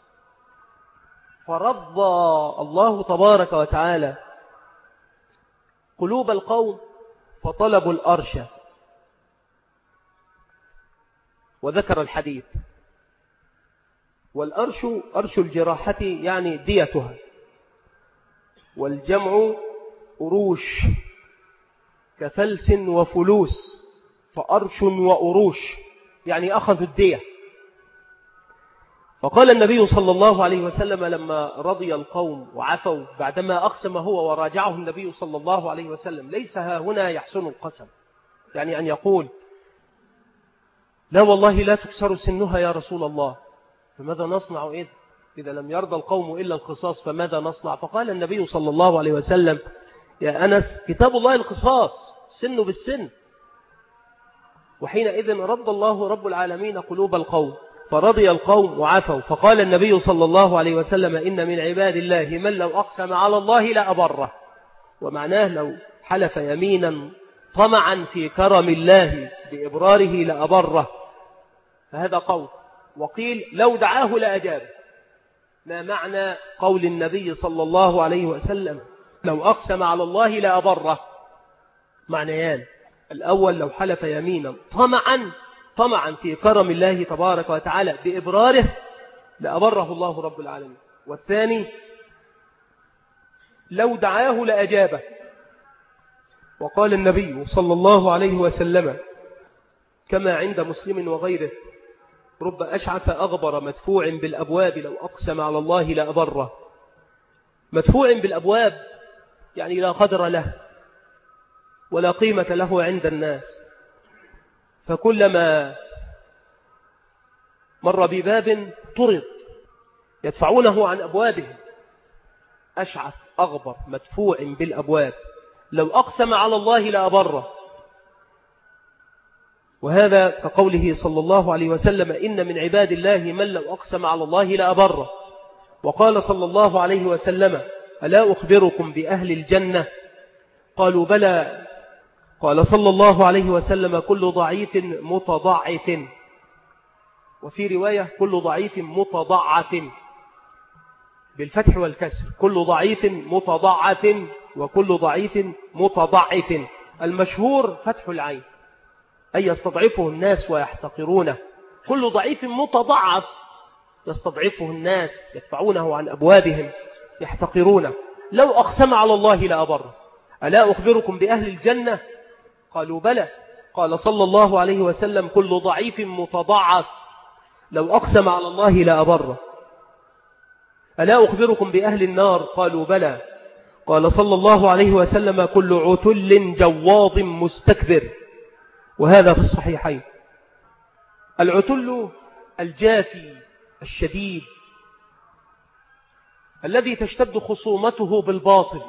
فرضى الله تبارك وتعالى قلوب القوم فطلبوا الأرش، وذكر الحديث. والأرش أرش الجراحة يعني ديتها، والجمع أروش كفلس وفلوس، فأرش وأروش يعني أخذوا الدية. فقال النبي صلى الله عليه وسلم لما رضي القوم وعفوا بعدما أقسم هو وراجعه النبي صلى الله عليه وسلم: ليس ها هنا يحسن القسم، يعني أن يقول: لا والله لا تكسر سنها يا رسول الله، فماذا نصنع إذ إذا لم يرضى القوم إلا القصاص، فماذا نصنع؟ فقال النبي صلى الله عليه وسلم: يا أنس كتاب الله القصاص، سن بالسن. وحينئذ رد الله رب العالمين قلوب القوم، فرضي القوم وعفوا. فقال النبي صلى الله عليه وسلم: إن من عباد الله من لو أقسم على الله لأبره. ومعناه لو حلف يمينا طمعا في كرم الله بإبراره لأبره، فهذا قول. وقيل لو دعاه لأجابه. ما معنى قول النبي صلى الله عليه وسلم لو أقسم على الله لأبره؟ معنيان: الأول لو حلف يمينا طمعا طمعا في كرم الله تبارك وتعالى بإبراره لأبره الله رب العالمين. والثاني لو دعاه لأجابه. وقال النبي صلى الله عليه وسلم كما عند مسلم وغيره: رب أشعث أغبر مدفوع بالأبواب لو أقسم على الله لأبره. مدفوع بالأبواب يعني لا قدر له ولا قيمة له عند الناس، فكلما مر بباب طرد يدفعونه عن أبوابه. أشعث أغبر مدفوع بالأبواب لو أقسم على الله لأبره. وهذا كقوله صلى الله عليه وسلم: إن من عباد الله من لو أقسم على الله لأبره. وقال صلى الله عليه وسلم: ألا أخبركم بأهل الجنة؟ قالوا بلى. قال صلى الله عليه وسلم: كل ضعيف متضعف، وفي رواية كل ضعيف متضعف بالفتح والكسر، كل ضعيف متضعف وكل ضعيف متضعف. المشهور فتح العين، أي يستضعفه الناس ويحتقرونه. كل ضعيف متضعف يستضعفه الناس، يدفعونه عن أبوابهم، يحتقرونه. لو أقسم على الله لأبره. ألا أخبركم بأهل الجنة؟ قالوا بلى. قال صلى الله عليه وسلم: كل ضعيف متضعف لو أقسم على الله لأبره. ألا أخبركم بأهل النار؟ قالوا بلى. قال صلى الله عليه وسلم: كل عتل جواظ مستكبر. وهذا في الصحيحين. العتل الجافي الشديد الذي تشتد خصومته بالباطل،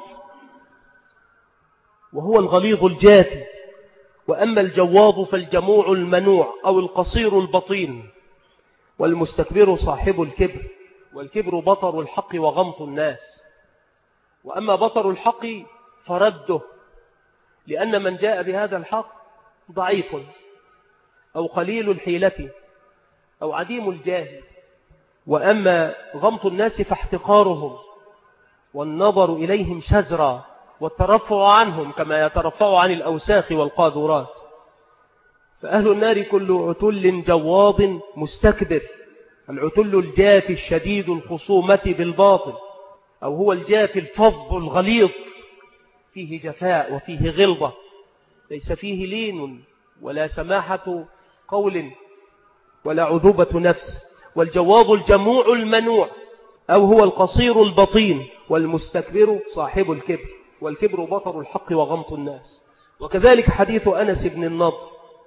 وهو الغليظ الجافي. وأما الجواظ فالجموع المنوع أو القصير البطين. والمستكبر صاحب الكبر، والكبر بطر الحق وغمط الناس. وأما بطر الحق فرده، لأن من جاء بهذا الحق ضعيف أو قليل الحيلة أو عديم الجاه. وأما غمط الناس فاحتقارهم والنظر إليهم شزرا والترفع عنهم كما يترفع عن الأوساخ والقاذورات. فأهل النار كل عتل جواظ مستكبر. العتل الجافي الشديد الخصومة بالباطل، أو هو الجافي الفظ الغليظ، فيه جفاء وفيه غلظة، ليس فيه لين ولا سماحة قول ولا عذوبة نفس. والجواظ الجموع المنوع، أو هو القصير البطين. والمستكبر صاحب الكبر، والكبر بطر الحق وغمط الناس. وكذلك حديث أنس بن النضر.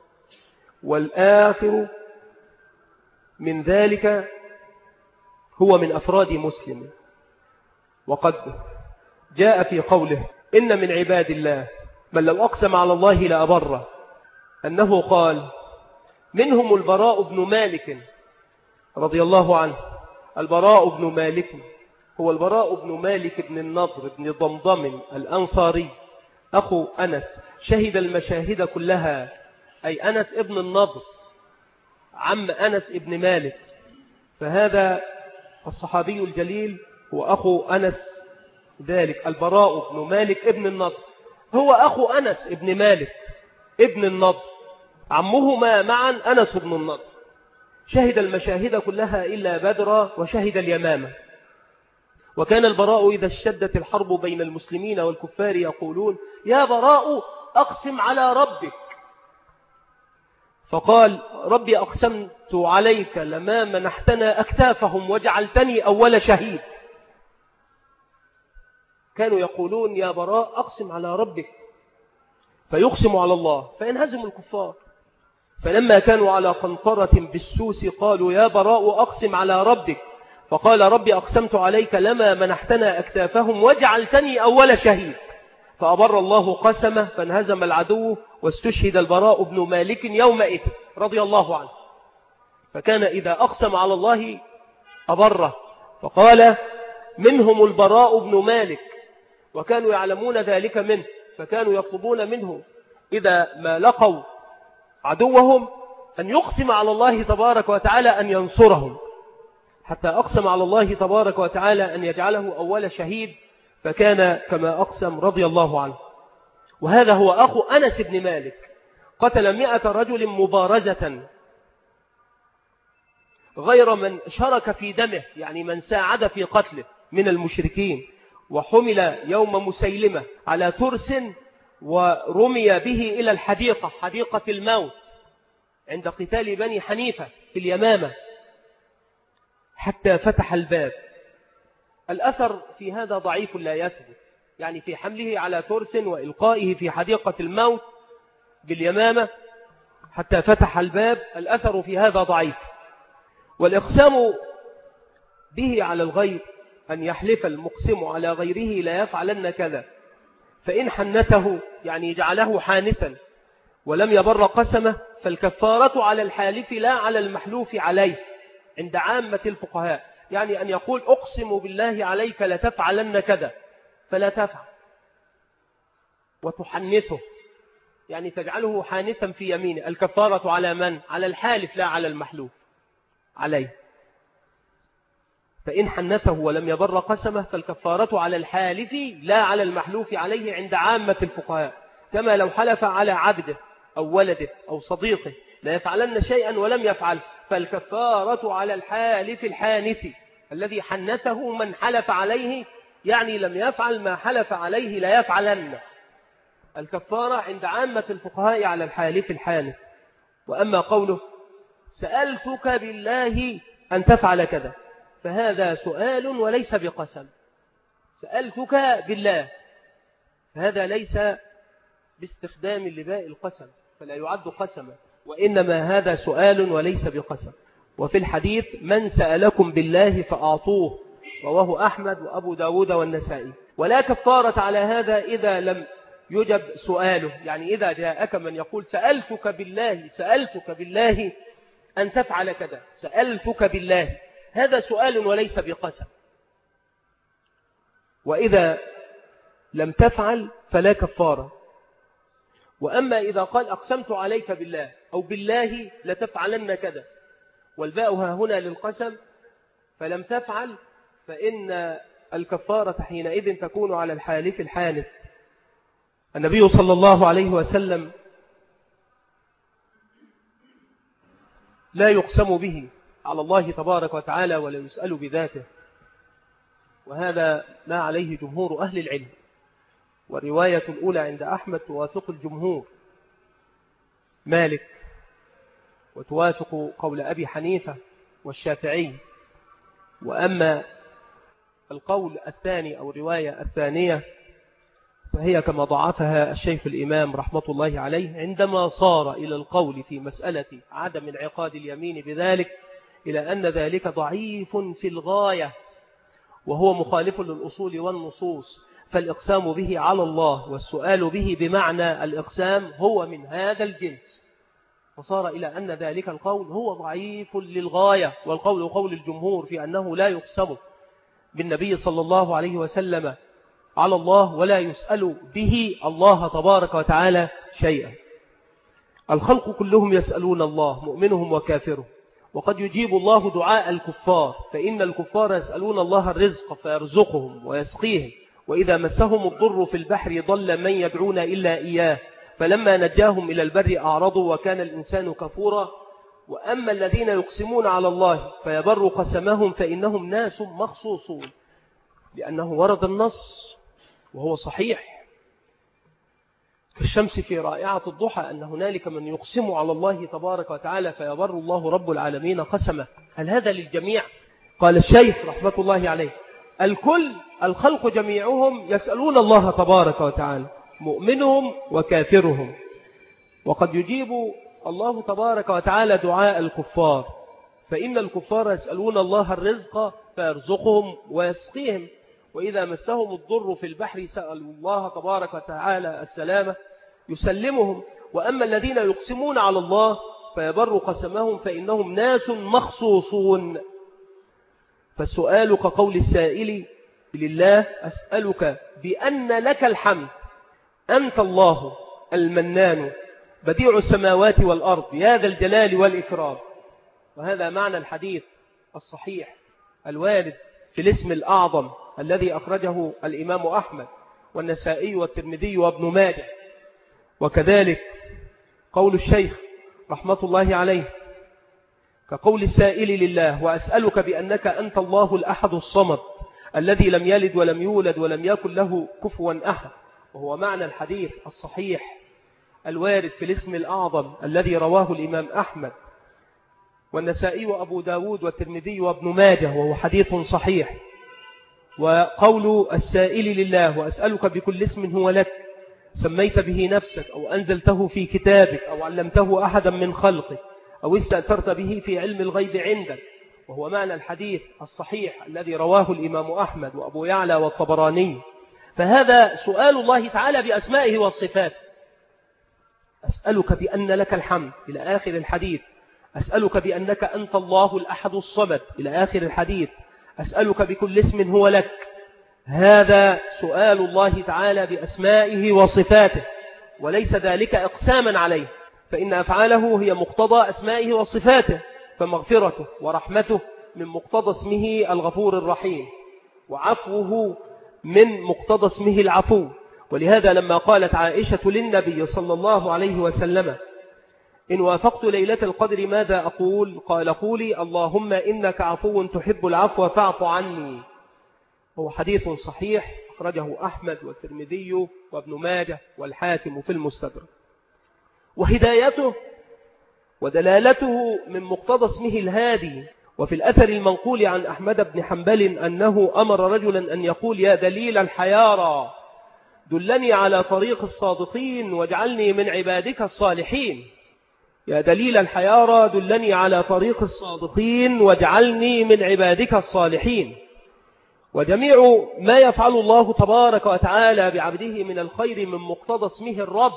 والآخر من ذلك هو من أفراد مسلم، وقد جاء في قوله: إن من عباد الله من لو أقسم على الله لأبره، أنه قال: منهم البراء بن مالك رضي الله عنه. البراء بن مالك هو البراء بن مالك بن النضر بن ضمضم الأنصاري، أخو أنس، شهد المشاهد كلها، أي أنس ابن النضر عم أنس ابن مالك. فهذا الصحابي الجليل هو أخو أنس ذلك، البراء بن مالك ابن النضر، هو أخو أنس ابن مالك ابن النضر، عمهما معا أنس بن النضر. شهد المشاهد كلها إلا بدر وشهد اليمامة. وكان البراء إذا اشتدت الحرب بين المسلمين والكفار يقولون: يا براء أقسم على ربك. فقال: ربي أقسمت عليك لما منحتنا أكتافهم وجعلتني أول شهيد. كانوا يقولون: يا براء أقسم على ربك، فيقسم على الله فينهزم الكفار. فلما كانوا على قنطرة بالسوس قالوا: يا براء أقسم على ربك. فقال: ربي أقسمت عليك لما منحتنا أكتافهم وجعلتني أول شهيد. فأبر الله قسمه فانهزم العدو، واستشهد البراء بن مالك يومئذ رضي الله عنه. فكان إذا أقسم على الله أبره. فقال: منهم البراء بن مالك، وكانوا يعلمون ذلك منه، فكانوا يطلبون منه إذا ما لقوا عدوهم أن يقسم على الله تبارك وتعالى أن ينصرهم، حتى أقسم على الله تبارك وتعالى أن يجعله أول شهيد، فكان كما أقسم رضي الله عنه. وهذا هو أخو أنس بن مالك، قتل مئة رجل مبارزة، غير من شارك في دمه، يعني من ساعد في قتله من المشركين، وحمل يوم مسيلمة على ترس ورمي به إلى الحديقة، حديقة الموت، عند قتال بني حنيفة في اليمامة، حتى فتح الباب. الأثر في هذا ضعيف لا يثبت، يعني في حمله على ترس وإلقائه في حديقة الموت باليمامة حتى فتح الباب، الأثر في هذا ضعيف. والإقسام به على الغير أن يحلف المقسم على غيره لا يفعلن كذا، فإن حنته يعني جعله حانثا ولم يبر قسمه، فالكفارة على الحالف لا على المحلوف عليه عند عامة الفقهاء. يعني أن يقول أقسم بالله عليك لتفعلن كذا فلا تفعل، وتحنثه يعني تجعله حانثا في يمينه. الكفارة على من؟ على الحالف لا على المحلوف عليه. فإن حنثه ولم يبر قسمه فالكفارة على الحالف لا على المحلوف عليه عند عامة الفقهاء، كما لو حلف على عبده أو ولده أو صديقه لا يفعلن شيئا ولم يفعل، فالكفارة على الحالف الحانث الذي حنثه من حلف عليه، يعني لم يفعل ما حلف عليه لا يفعلن. الكفارة عند عامة الفقهاء على الحالف الحانث. وأما قوله سألتك بالله أن تفعل كذا، فهذا سؤال وليس بقسم. سألتك بالله، هذا ليس باستخدام اللباء القسم، فلا يعد قسما، وإنما هذا سؤال وليس بقسم. وفي الحديث من سألكم بالله فأعطوه، رواه أحمد وأبو داود والنسائي. ولا كفارة على هذا إذا لم يجب سؤاله، يعني إذا جاءك من يقول سألتك بالله سألتك بالله أن تفعل كذا، سألتك بالله، هذا سؤال وليس بقسم. وإذا لم تفعل فلا كفارة. وأما إذا قال أقسمت عليك بالله أو بالله لتفعلن كذا، والباء هنا للقسم، فلم تفعل، فإن الكفارة حينئذ تكون على الحالف الحانث. النبي صلى الله عليه وسلم لا يقسم به على الله تبارك وتعالى ولا يسأل بذاته، وهذا ما عليه جمهور أهل العلم. والرواية الأولى عند أحمد توافق الجمهور مالك، وتوافق قول أبي حنيفة والشافعي. وأما القول الثاني أو الرواية الثانية فهي كما ضعفها الشيخ الإمام رحمة الله عليه عندما صار إلى القول في مسألة عدم انعقاد اليمين بذلك، إلى أن ذلك ضعيف في الغاية وهو مخالف للأصول والنصوص. فالإقسام به على الله والسؤال به بمعنى الإقسام هو من هذا الجنس، فصار إلى أن ذلك القول هو ضعيف للغاية. والقول قول الجمهور في أنه لا يقسم بالنبي صلى الله عليه وسلم على الله ولا يسأل به الله تبارك وتعالى شيئا. الخلق كلهم يسألون الله مؤمنهم وكافرهم، وقد يجيب الله دعاء الكفار، فإن الكفار يسألون الله الرزق فيرزقهم ويسقيهم، وإذا مسهم الضر في البحر ضل من يدعون إلا إياه، فلما نجاهم إلى البر أعرضوا وكان الإنسان كفورا. وأما الذين يقسمون على الله فيبر قسمهم فإنهم ناس مخصوصون، لأنه ورد النص وهو صحيح كالشمس في رائعة الضحى أن هنالك من يقسم على الله تبارك وتعالى فيبر الله رب العالمين قسمه. هل هذا للجميع؟ قال الشيخ رحمة الله عليه الكل، الخلق جميعهم يسألون الله تبارك وتعالى مؤمنهم وكافرهم، وقد يجيب الله تبارك وتعالى دعاء الكفار، فإن الكفار يسألون الله الرزق فيرزقهم ويسقيهم، وإذا مسهم الضر في البحر سألوا الله تبارك وتعالى السلامة يسلمهم. وأما الذين يقسمون على الله فيبر قسمهم فإنهم ناس مخصوصون. فالسؤال كقول السائل لله أسألك بأن لك الحمد أنت الله المنان بديع السماوات والأرض يا ذا الجلال والإكرام. وهذا معنى الحديث الصحيح الوارد في الاسم الأعظم الذي أخرجه الإمام أحمد والنسائي والترمذي وابن ماجه. وكذلك قول الشيخ رحمة الله عليه كقول السائل لله: وأسألك بأنك أنت الله الأحد الصمد الذي لم يلد ولم يولد ولم يكن له كفوا أحد، وهو معنى الحديث الصحيح الوارد في الاسم الأعظم الذي رواه الإمام أحمد والنسائي وأبو داود والترمذي وابن ماجه، وهو حديث صحيح. وقول السائل لله: وأسألك بكل اسم هو لك سميت به نفسك أو أنزلته في كتابك أو علمته أحدا من خلقك أو استأثرت به في علم الغيب عندك، وهو معنى الحديث الصحيح الذي رواه الإمام أحمد وأبو يعلى والطبراني. فهذا سؤال الله تعالى بأسمائه والصفات. أسألك بأن لك الحمد إلى آخر الحديث. أسألك بأنك أنت الله الأحد الصمد إلى آخر الحديث. أسألك بكل اسم هو لك. هذا سؤال الله تعالى بأسمائه وصفاته، وليس ذلك إقساما عليه، فإن أفعاله هي مقتضى أسمائه وصفاته، فمغفرته ورحمته من مقتضى اسمه الغفور الرحيم، وعفوه من مقتضى اسمه العفو. ولهذا لما قالت عائشة للنبي صلى الله عليه وسلم: إن وافقت ليلة القدر ماذا أقول؟ قال: قولي اللهم إنك عفو تحب العفو فاعف عني. هو حديث صحيح أخرجه أحمد والترمذي وابن ماجه والحاكم في المستدرك. وهدايته ودلالته من مقتضى اسمه الهادي. وفي الأثر المنقول عن أحمد بن حنبل أنه أمر رجلا أن يقول: يا دليل الحيارى دلني على طريق الصادقين واجعلني من عبادك الصالحين. يا دليل الحيارى دلني على طريق الصادقين واجعلني من عبادك الصالحين. وجميع ما يفعل الله تبارك وتعالى بعبده من الخير من مقتضى اسمه الرب.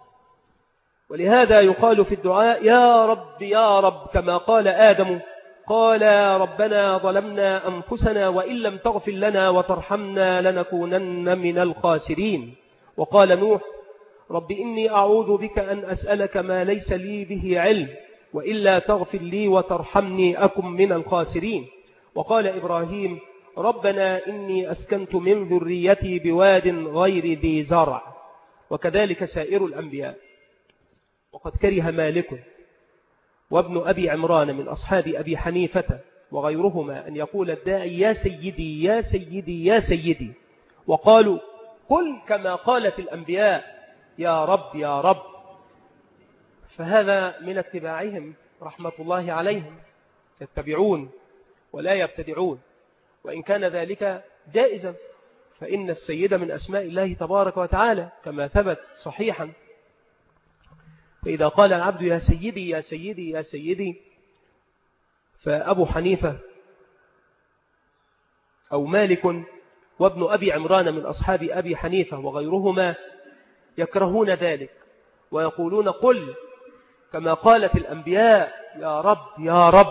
ولهذا يقال في الدعاء: يا رب يا رب، كما قال آدم قال ربنا ظلمنا أنفسنا وإن لم تغفر لنا وترحمنا لنكونن من الخاسرين. وقال نوح: رب إني أعوذ بك أن أسألك ما ليس لي به علم وإلا تغفر لي وترحمني أكن من الخاسرين. وقال إبراهيم: ربنا إني أسكنت من ذريتي بواد غير ذي زرع. وكذلك سائر الأنبياء. وقد كره مالك وابن أبي عمران من أصحاب أبي حنيفة وغيرهما أن يقول الداعي: يا سيدي يا سيدي يا سيدي، وقالوا: قل كما قالت الأنبياء يا رب يا رب. فهذا من اتباعهم رحمة الله عليهم، يتبعون ولا يبتدعون، وإن كان ذلك جائزا، فإن السيد من أسماء الله تبارك وتعالى كما ثبت صحيحا. فإذا قال العبد: يا سيدي يا سيدي يا سيدي، فأبو حنيفة أو مالك وابن أبي عمران من أصحاب أبي حنيفة وغيرهما يكرهون ذلك ويقولون: قل كما قالت الأنبياء يا رب يا رب.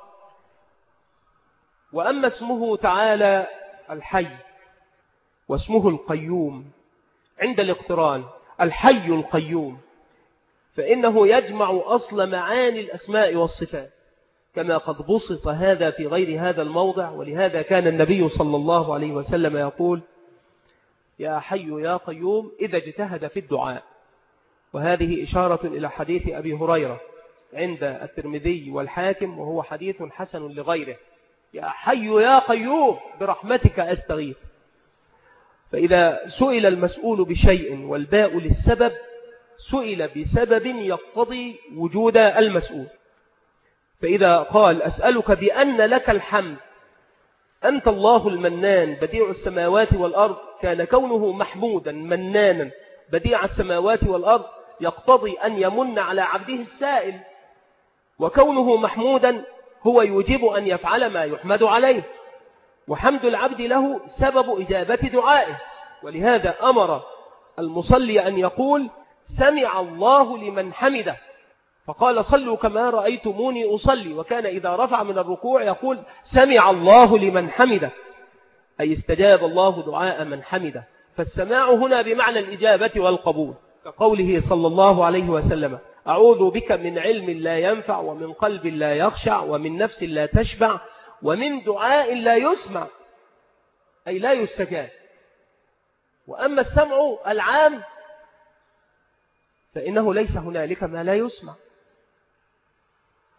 وأما اسمه تعالى الحي واسمه القيوم عند الاقتران، الحي القيوم، فإنه يجمع أصل معاني الأسماء والصفات، كما قد بسط هذا في غير هذا الموضع. ولهذا كان النبي صلى الله عليه وسلم يقول: يا حي يا قيوم إذا اجتهد في الدعاء. وهذه إشارة إلى حديث أبي هريرة عند الترمذي والحاكم، وهو حديث حسن لغيره: يا حي يا قيوم برحمتك أستغيث. فإذا سئل المسؤول بشيء والباء للسبب سئل بسبب يقتضي وجود المسؤول. فإذا قال: أسألك بأن لك الحمد أنت الله المنان بديع السماوات والأرض، كان كونه محمودا منانا بديع السماوات والأرض يقتضي أن يمن على عبده السائل، وكونه محمودا هو يوجب أن يفعل ما يحمد عليه، وحمد العبد له سبب إجابة دعائه. ولهذا أمر المصلي أن يقول: سمع الله لمن حمده، فقال: صلوا كما رأيتموني أصلي. وكان إذا رفع من الركوع يقول: سمع الله لمن حمده، أي استجاب الله دعاء من حمده. فالسماع هنا بمعنى الإجابة والقبول، كقوله صلى الله عليه وسلم: أعوذ بك من علم لا ينفع ومن قلب لا يخشع ومن نفس لا تشبع ومن دعاء لا يسمع، أي لا يستجاب. وأما السمع العام فإنه ليس هنالك ما لا يسمع،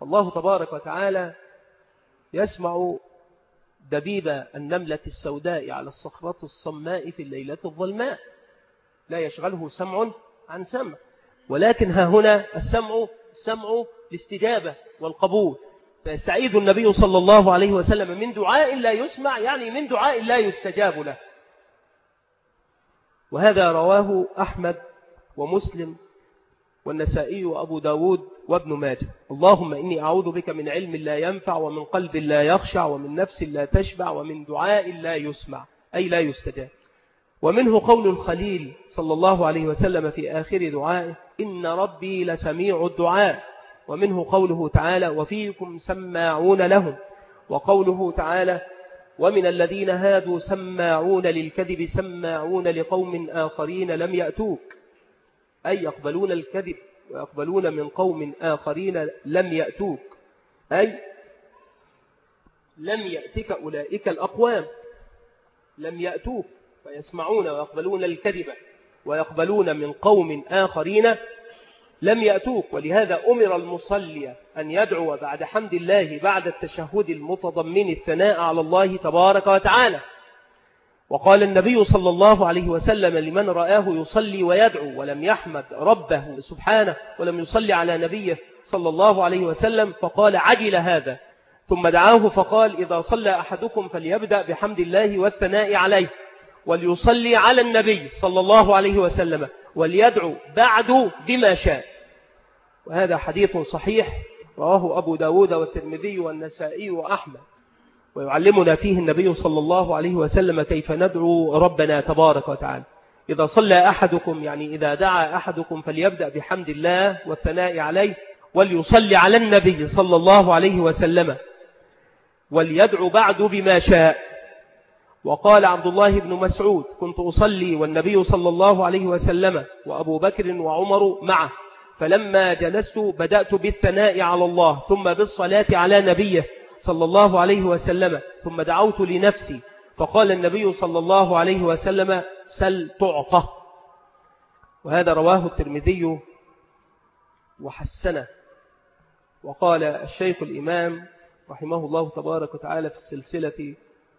الله تبارك وتعالى يسمع دبيب النملة السوداء على الصخرة الصماء في الليلة الظلماء، لا يشغله سمع عن سمع، ولكن ها هنا السمع السمع الاستجابة والقبول. فيستعيذ النبي صلى الله عليه وسلم من دعاء لا يسمع، يعني من دعاء لا يستجاب له. وهذا رواه أحمد ومسلم والنسائي وأبو داود وابن ماجه. اللهم إني أعوذ بك من علم لا ينفع ومن قلب لا يخشع ومن نفس لا تشبع ومن دعاء لا يسمع أي لا يستجاب. ومنه قول الخليل صلى الله عليه وسلم في آخر دعائه إن ربي لسميع الدعاء. ومنه قوله تعالى وفيكم سماعون لهم. وقوله تعالى ومن الذين هادوا سماعون للكذب سماعون لقوم آخرين لم يأتوك، أي يقبلون الكذب ويقبلون من قوم آخرين لم يأتوك، أي لم يأتك أولئك الأقوام، لم يأتوك، فيسمعون ويقبلون الكذب ويقبلون من قوم آخرين لم يأتوك. ولهذا أمر المصلي أن يدعو بعد حمد الله بعد التشهد المتضمن الثناء على الله تبارك وتعالى. وقال النبي صلى الله عليه وسلم لمن رآه يصلي ويدعو ولم يحمد ربه سبحانه ولم يصلي على نبيه صلى الله عليه وسلم فقال عجل هذا، ثم دعاه فقال إذا صلى أحدكم فليبدأ بحمد الله والثناء عليه وليصلي على النبي صلى الله عليه وسلم وليدعو بعد بما شاء. وهذا حديث صحيح رواه أبو داود والترمذي والنسائي وأحمد. ويعلمنا فيه النبي صلى الله عليه وسلم كيف ندعو ربنا تبارك وتعالى. إذا صلى أحدكم يعني إذا دعا أحدكم فليبدأ بحمد الله والثناء عليه وليصلي على النبي صلى الله عليه وسلم وليدعو بعد بما شاء. وقال عبد الله بن مسعود كنت أصلي والنبي صلى الله عليه وسلم وأبو بكر وعمر معه، فلما جلست بدأت بالثناء على الله ثم بالصلاة على نبيه صلى الله عليه وسلم ثم دعوت لنفسي، فقال النبي صلى الله عليه وسلم سل تعطى. وهذا رواه الترمذي وحسنه. وقال الشيخ الإمام رحمه الله تبارك وتعالى في السلسلة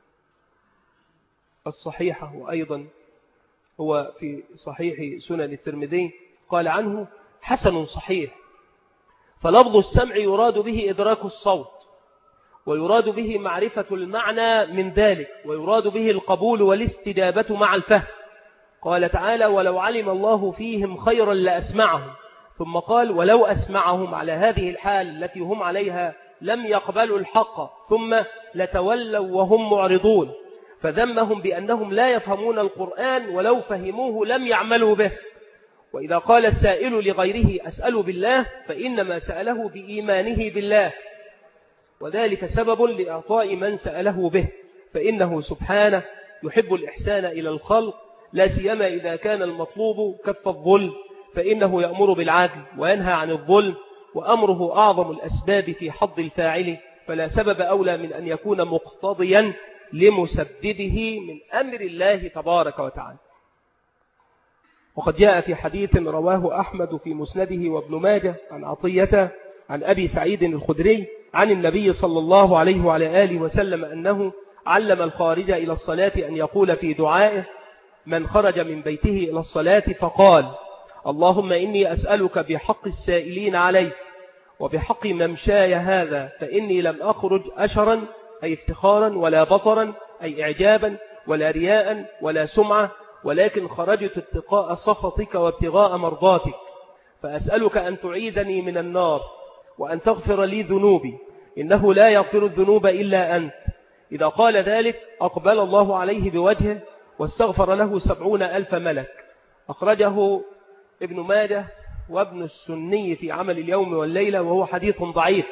الصحيحة وأيضا هو في صحيح سنن الترمذي قال عنه حسن صحيح. فلفظ السمع يراد به إدراك الصوت ويراد به معرفة المعنى من ذلك ويراد به القبول والاستجابة مع الفهم. قال تعالى ولو علم الله فيهم خيرا لأسمعهم، ثم قال ولو أسمعهم على هذه الحال التي هم عليها لم يقبلوا الحق ثم لتولوا وهم معرضون، فذمهم بأنهم لا يفهمون القرآن ولو فهموه لم يعملوا به. وإذا قال السائل لغيره أسأل بالله فإنما سأله بإيمانه بالله، وذلك سبب لإعطاء من سأله به، فإنه سبحانه يحب الإحسان إلى الخلق لا سيما إذا كان المطلوب كف الظلم، فإنه يأمر بالعدل وينهى عن الظلم، وأمره أعظم الأسباب في حظ الفاعل، فلا سبب أولى من أن يكون مقتضيا لمسببه من أمر الله تبارك وتعالى. وقد جاء في حديث رواه أحمد في مسنده وابن ماجه عن عطية عن أبي سعيد الخدري عن النبي صلى الله عليه وعلى آله وسلم أنه علم الخارج إلى الصلاة أن يقول في دعائه من خرج من بيته إلى الصلاة فقال اللهم إني أسألك بحق السائلين عليك وبحق ممشاي هذا، فإني لم أخرج أشرا أي افتخارا ولا بطرا أي إعجابا ولا رياء ولا سمعة، ولكن خرجت اتقاء سخطك وابتغاء مرضاتك، فأسألك أن تعيذني من النار وأن تغفر لي ذنوبي إنه لا يغفر الذنوب إلا أنت. إذا قال ذلك أقبل الله عليه بوجهه واستغفر له سبعون ألف ملك. أخرجه ابن ماجه وابن السني في عمل اليوم والليلة وهو حديث ضعيف.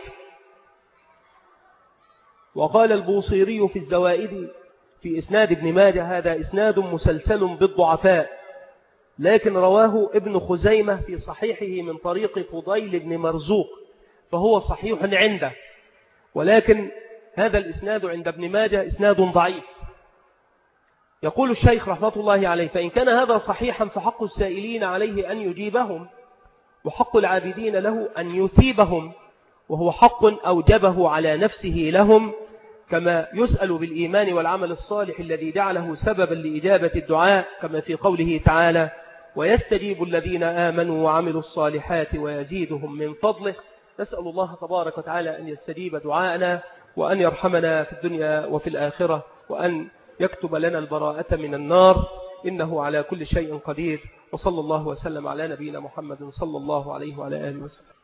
وقال البوصيري في الزوائد في إسناد ابن ماجه هذا إسناد مسلسل بالضعفاء، لكن رواه ابن خزيمة في صحيحه من طريق فضيل بن مرزوق فهو صحيح عنده، ولكن هذا الإسناد عند ابن ماجه إسناد ضعيف. يقول الشيخ رحمة الله عليه فإن كان هذا صحيحا فحق السائلين عليه أن يجيبهم وحق العابدين له أن يثيبهم، وهو حق أوجبه على نفسه لهم، كما يسأل بالإيمان والعمل الصالح الذي جعله سببا لإجابة الدعاء، كما في قوله تعالى: ويستجيب الذين آمنوا وعملوا الصالحات ويزيدهم من فضله. نسأل الله تبارك وتعالى أن يستجيب دعاءنا، وأن يرحمنا في الدنيا وفي الآخرة، وأن يكتب لنا البراءة من النار، إنه على كل شيء قدير. وصلى الله وسلم على نبينا محمد صلى الله عليه وعلى آله وسلم.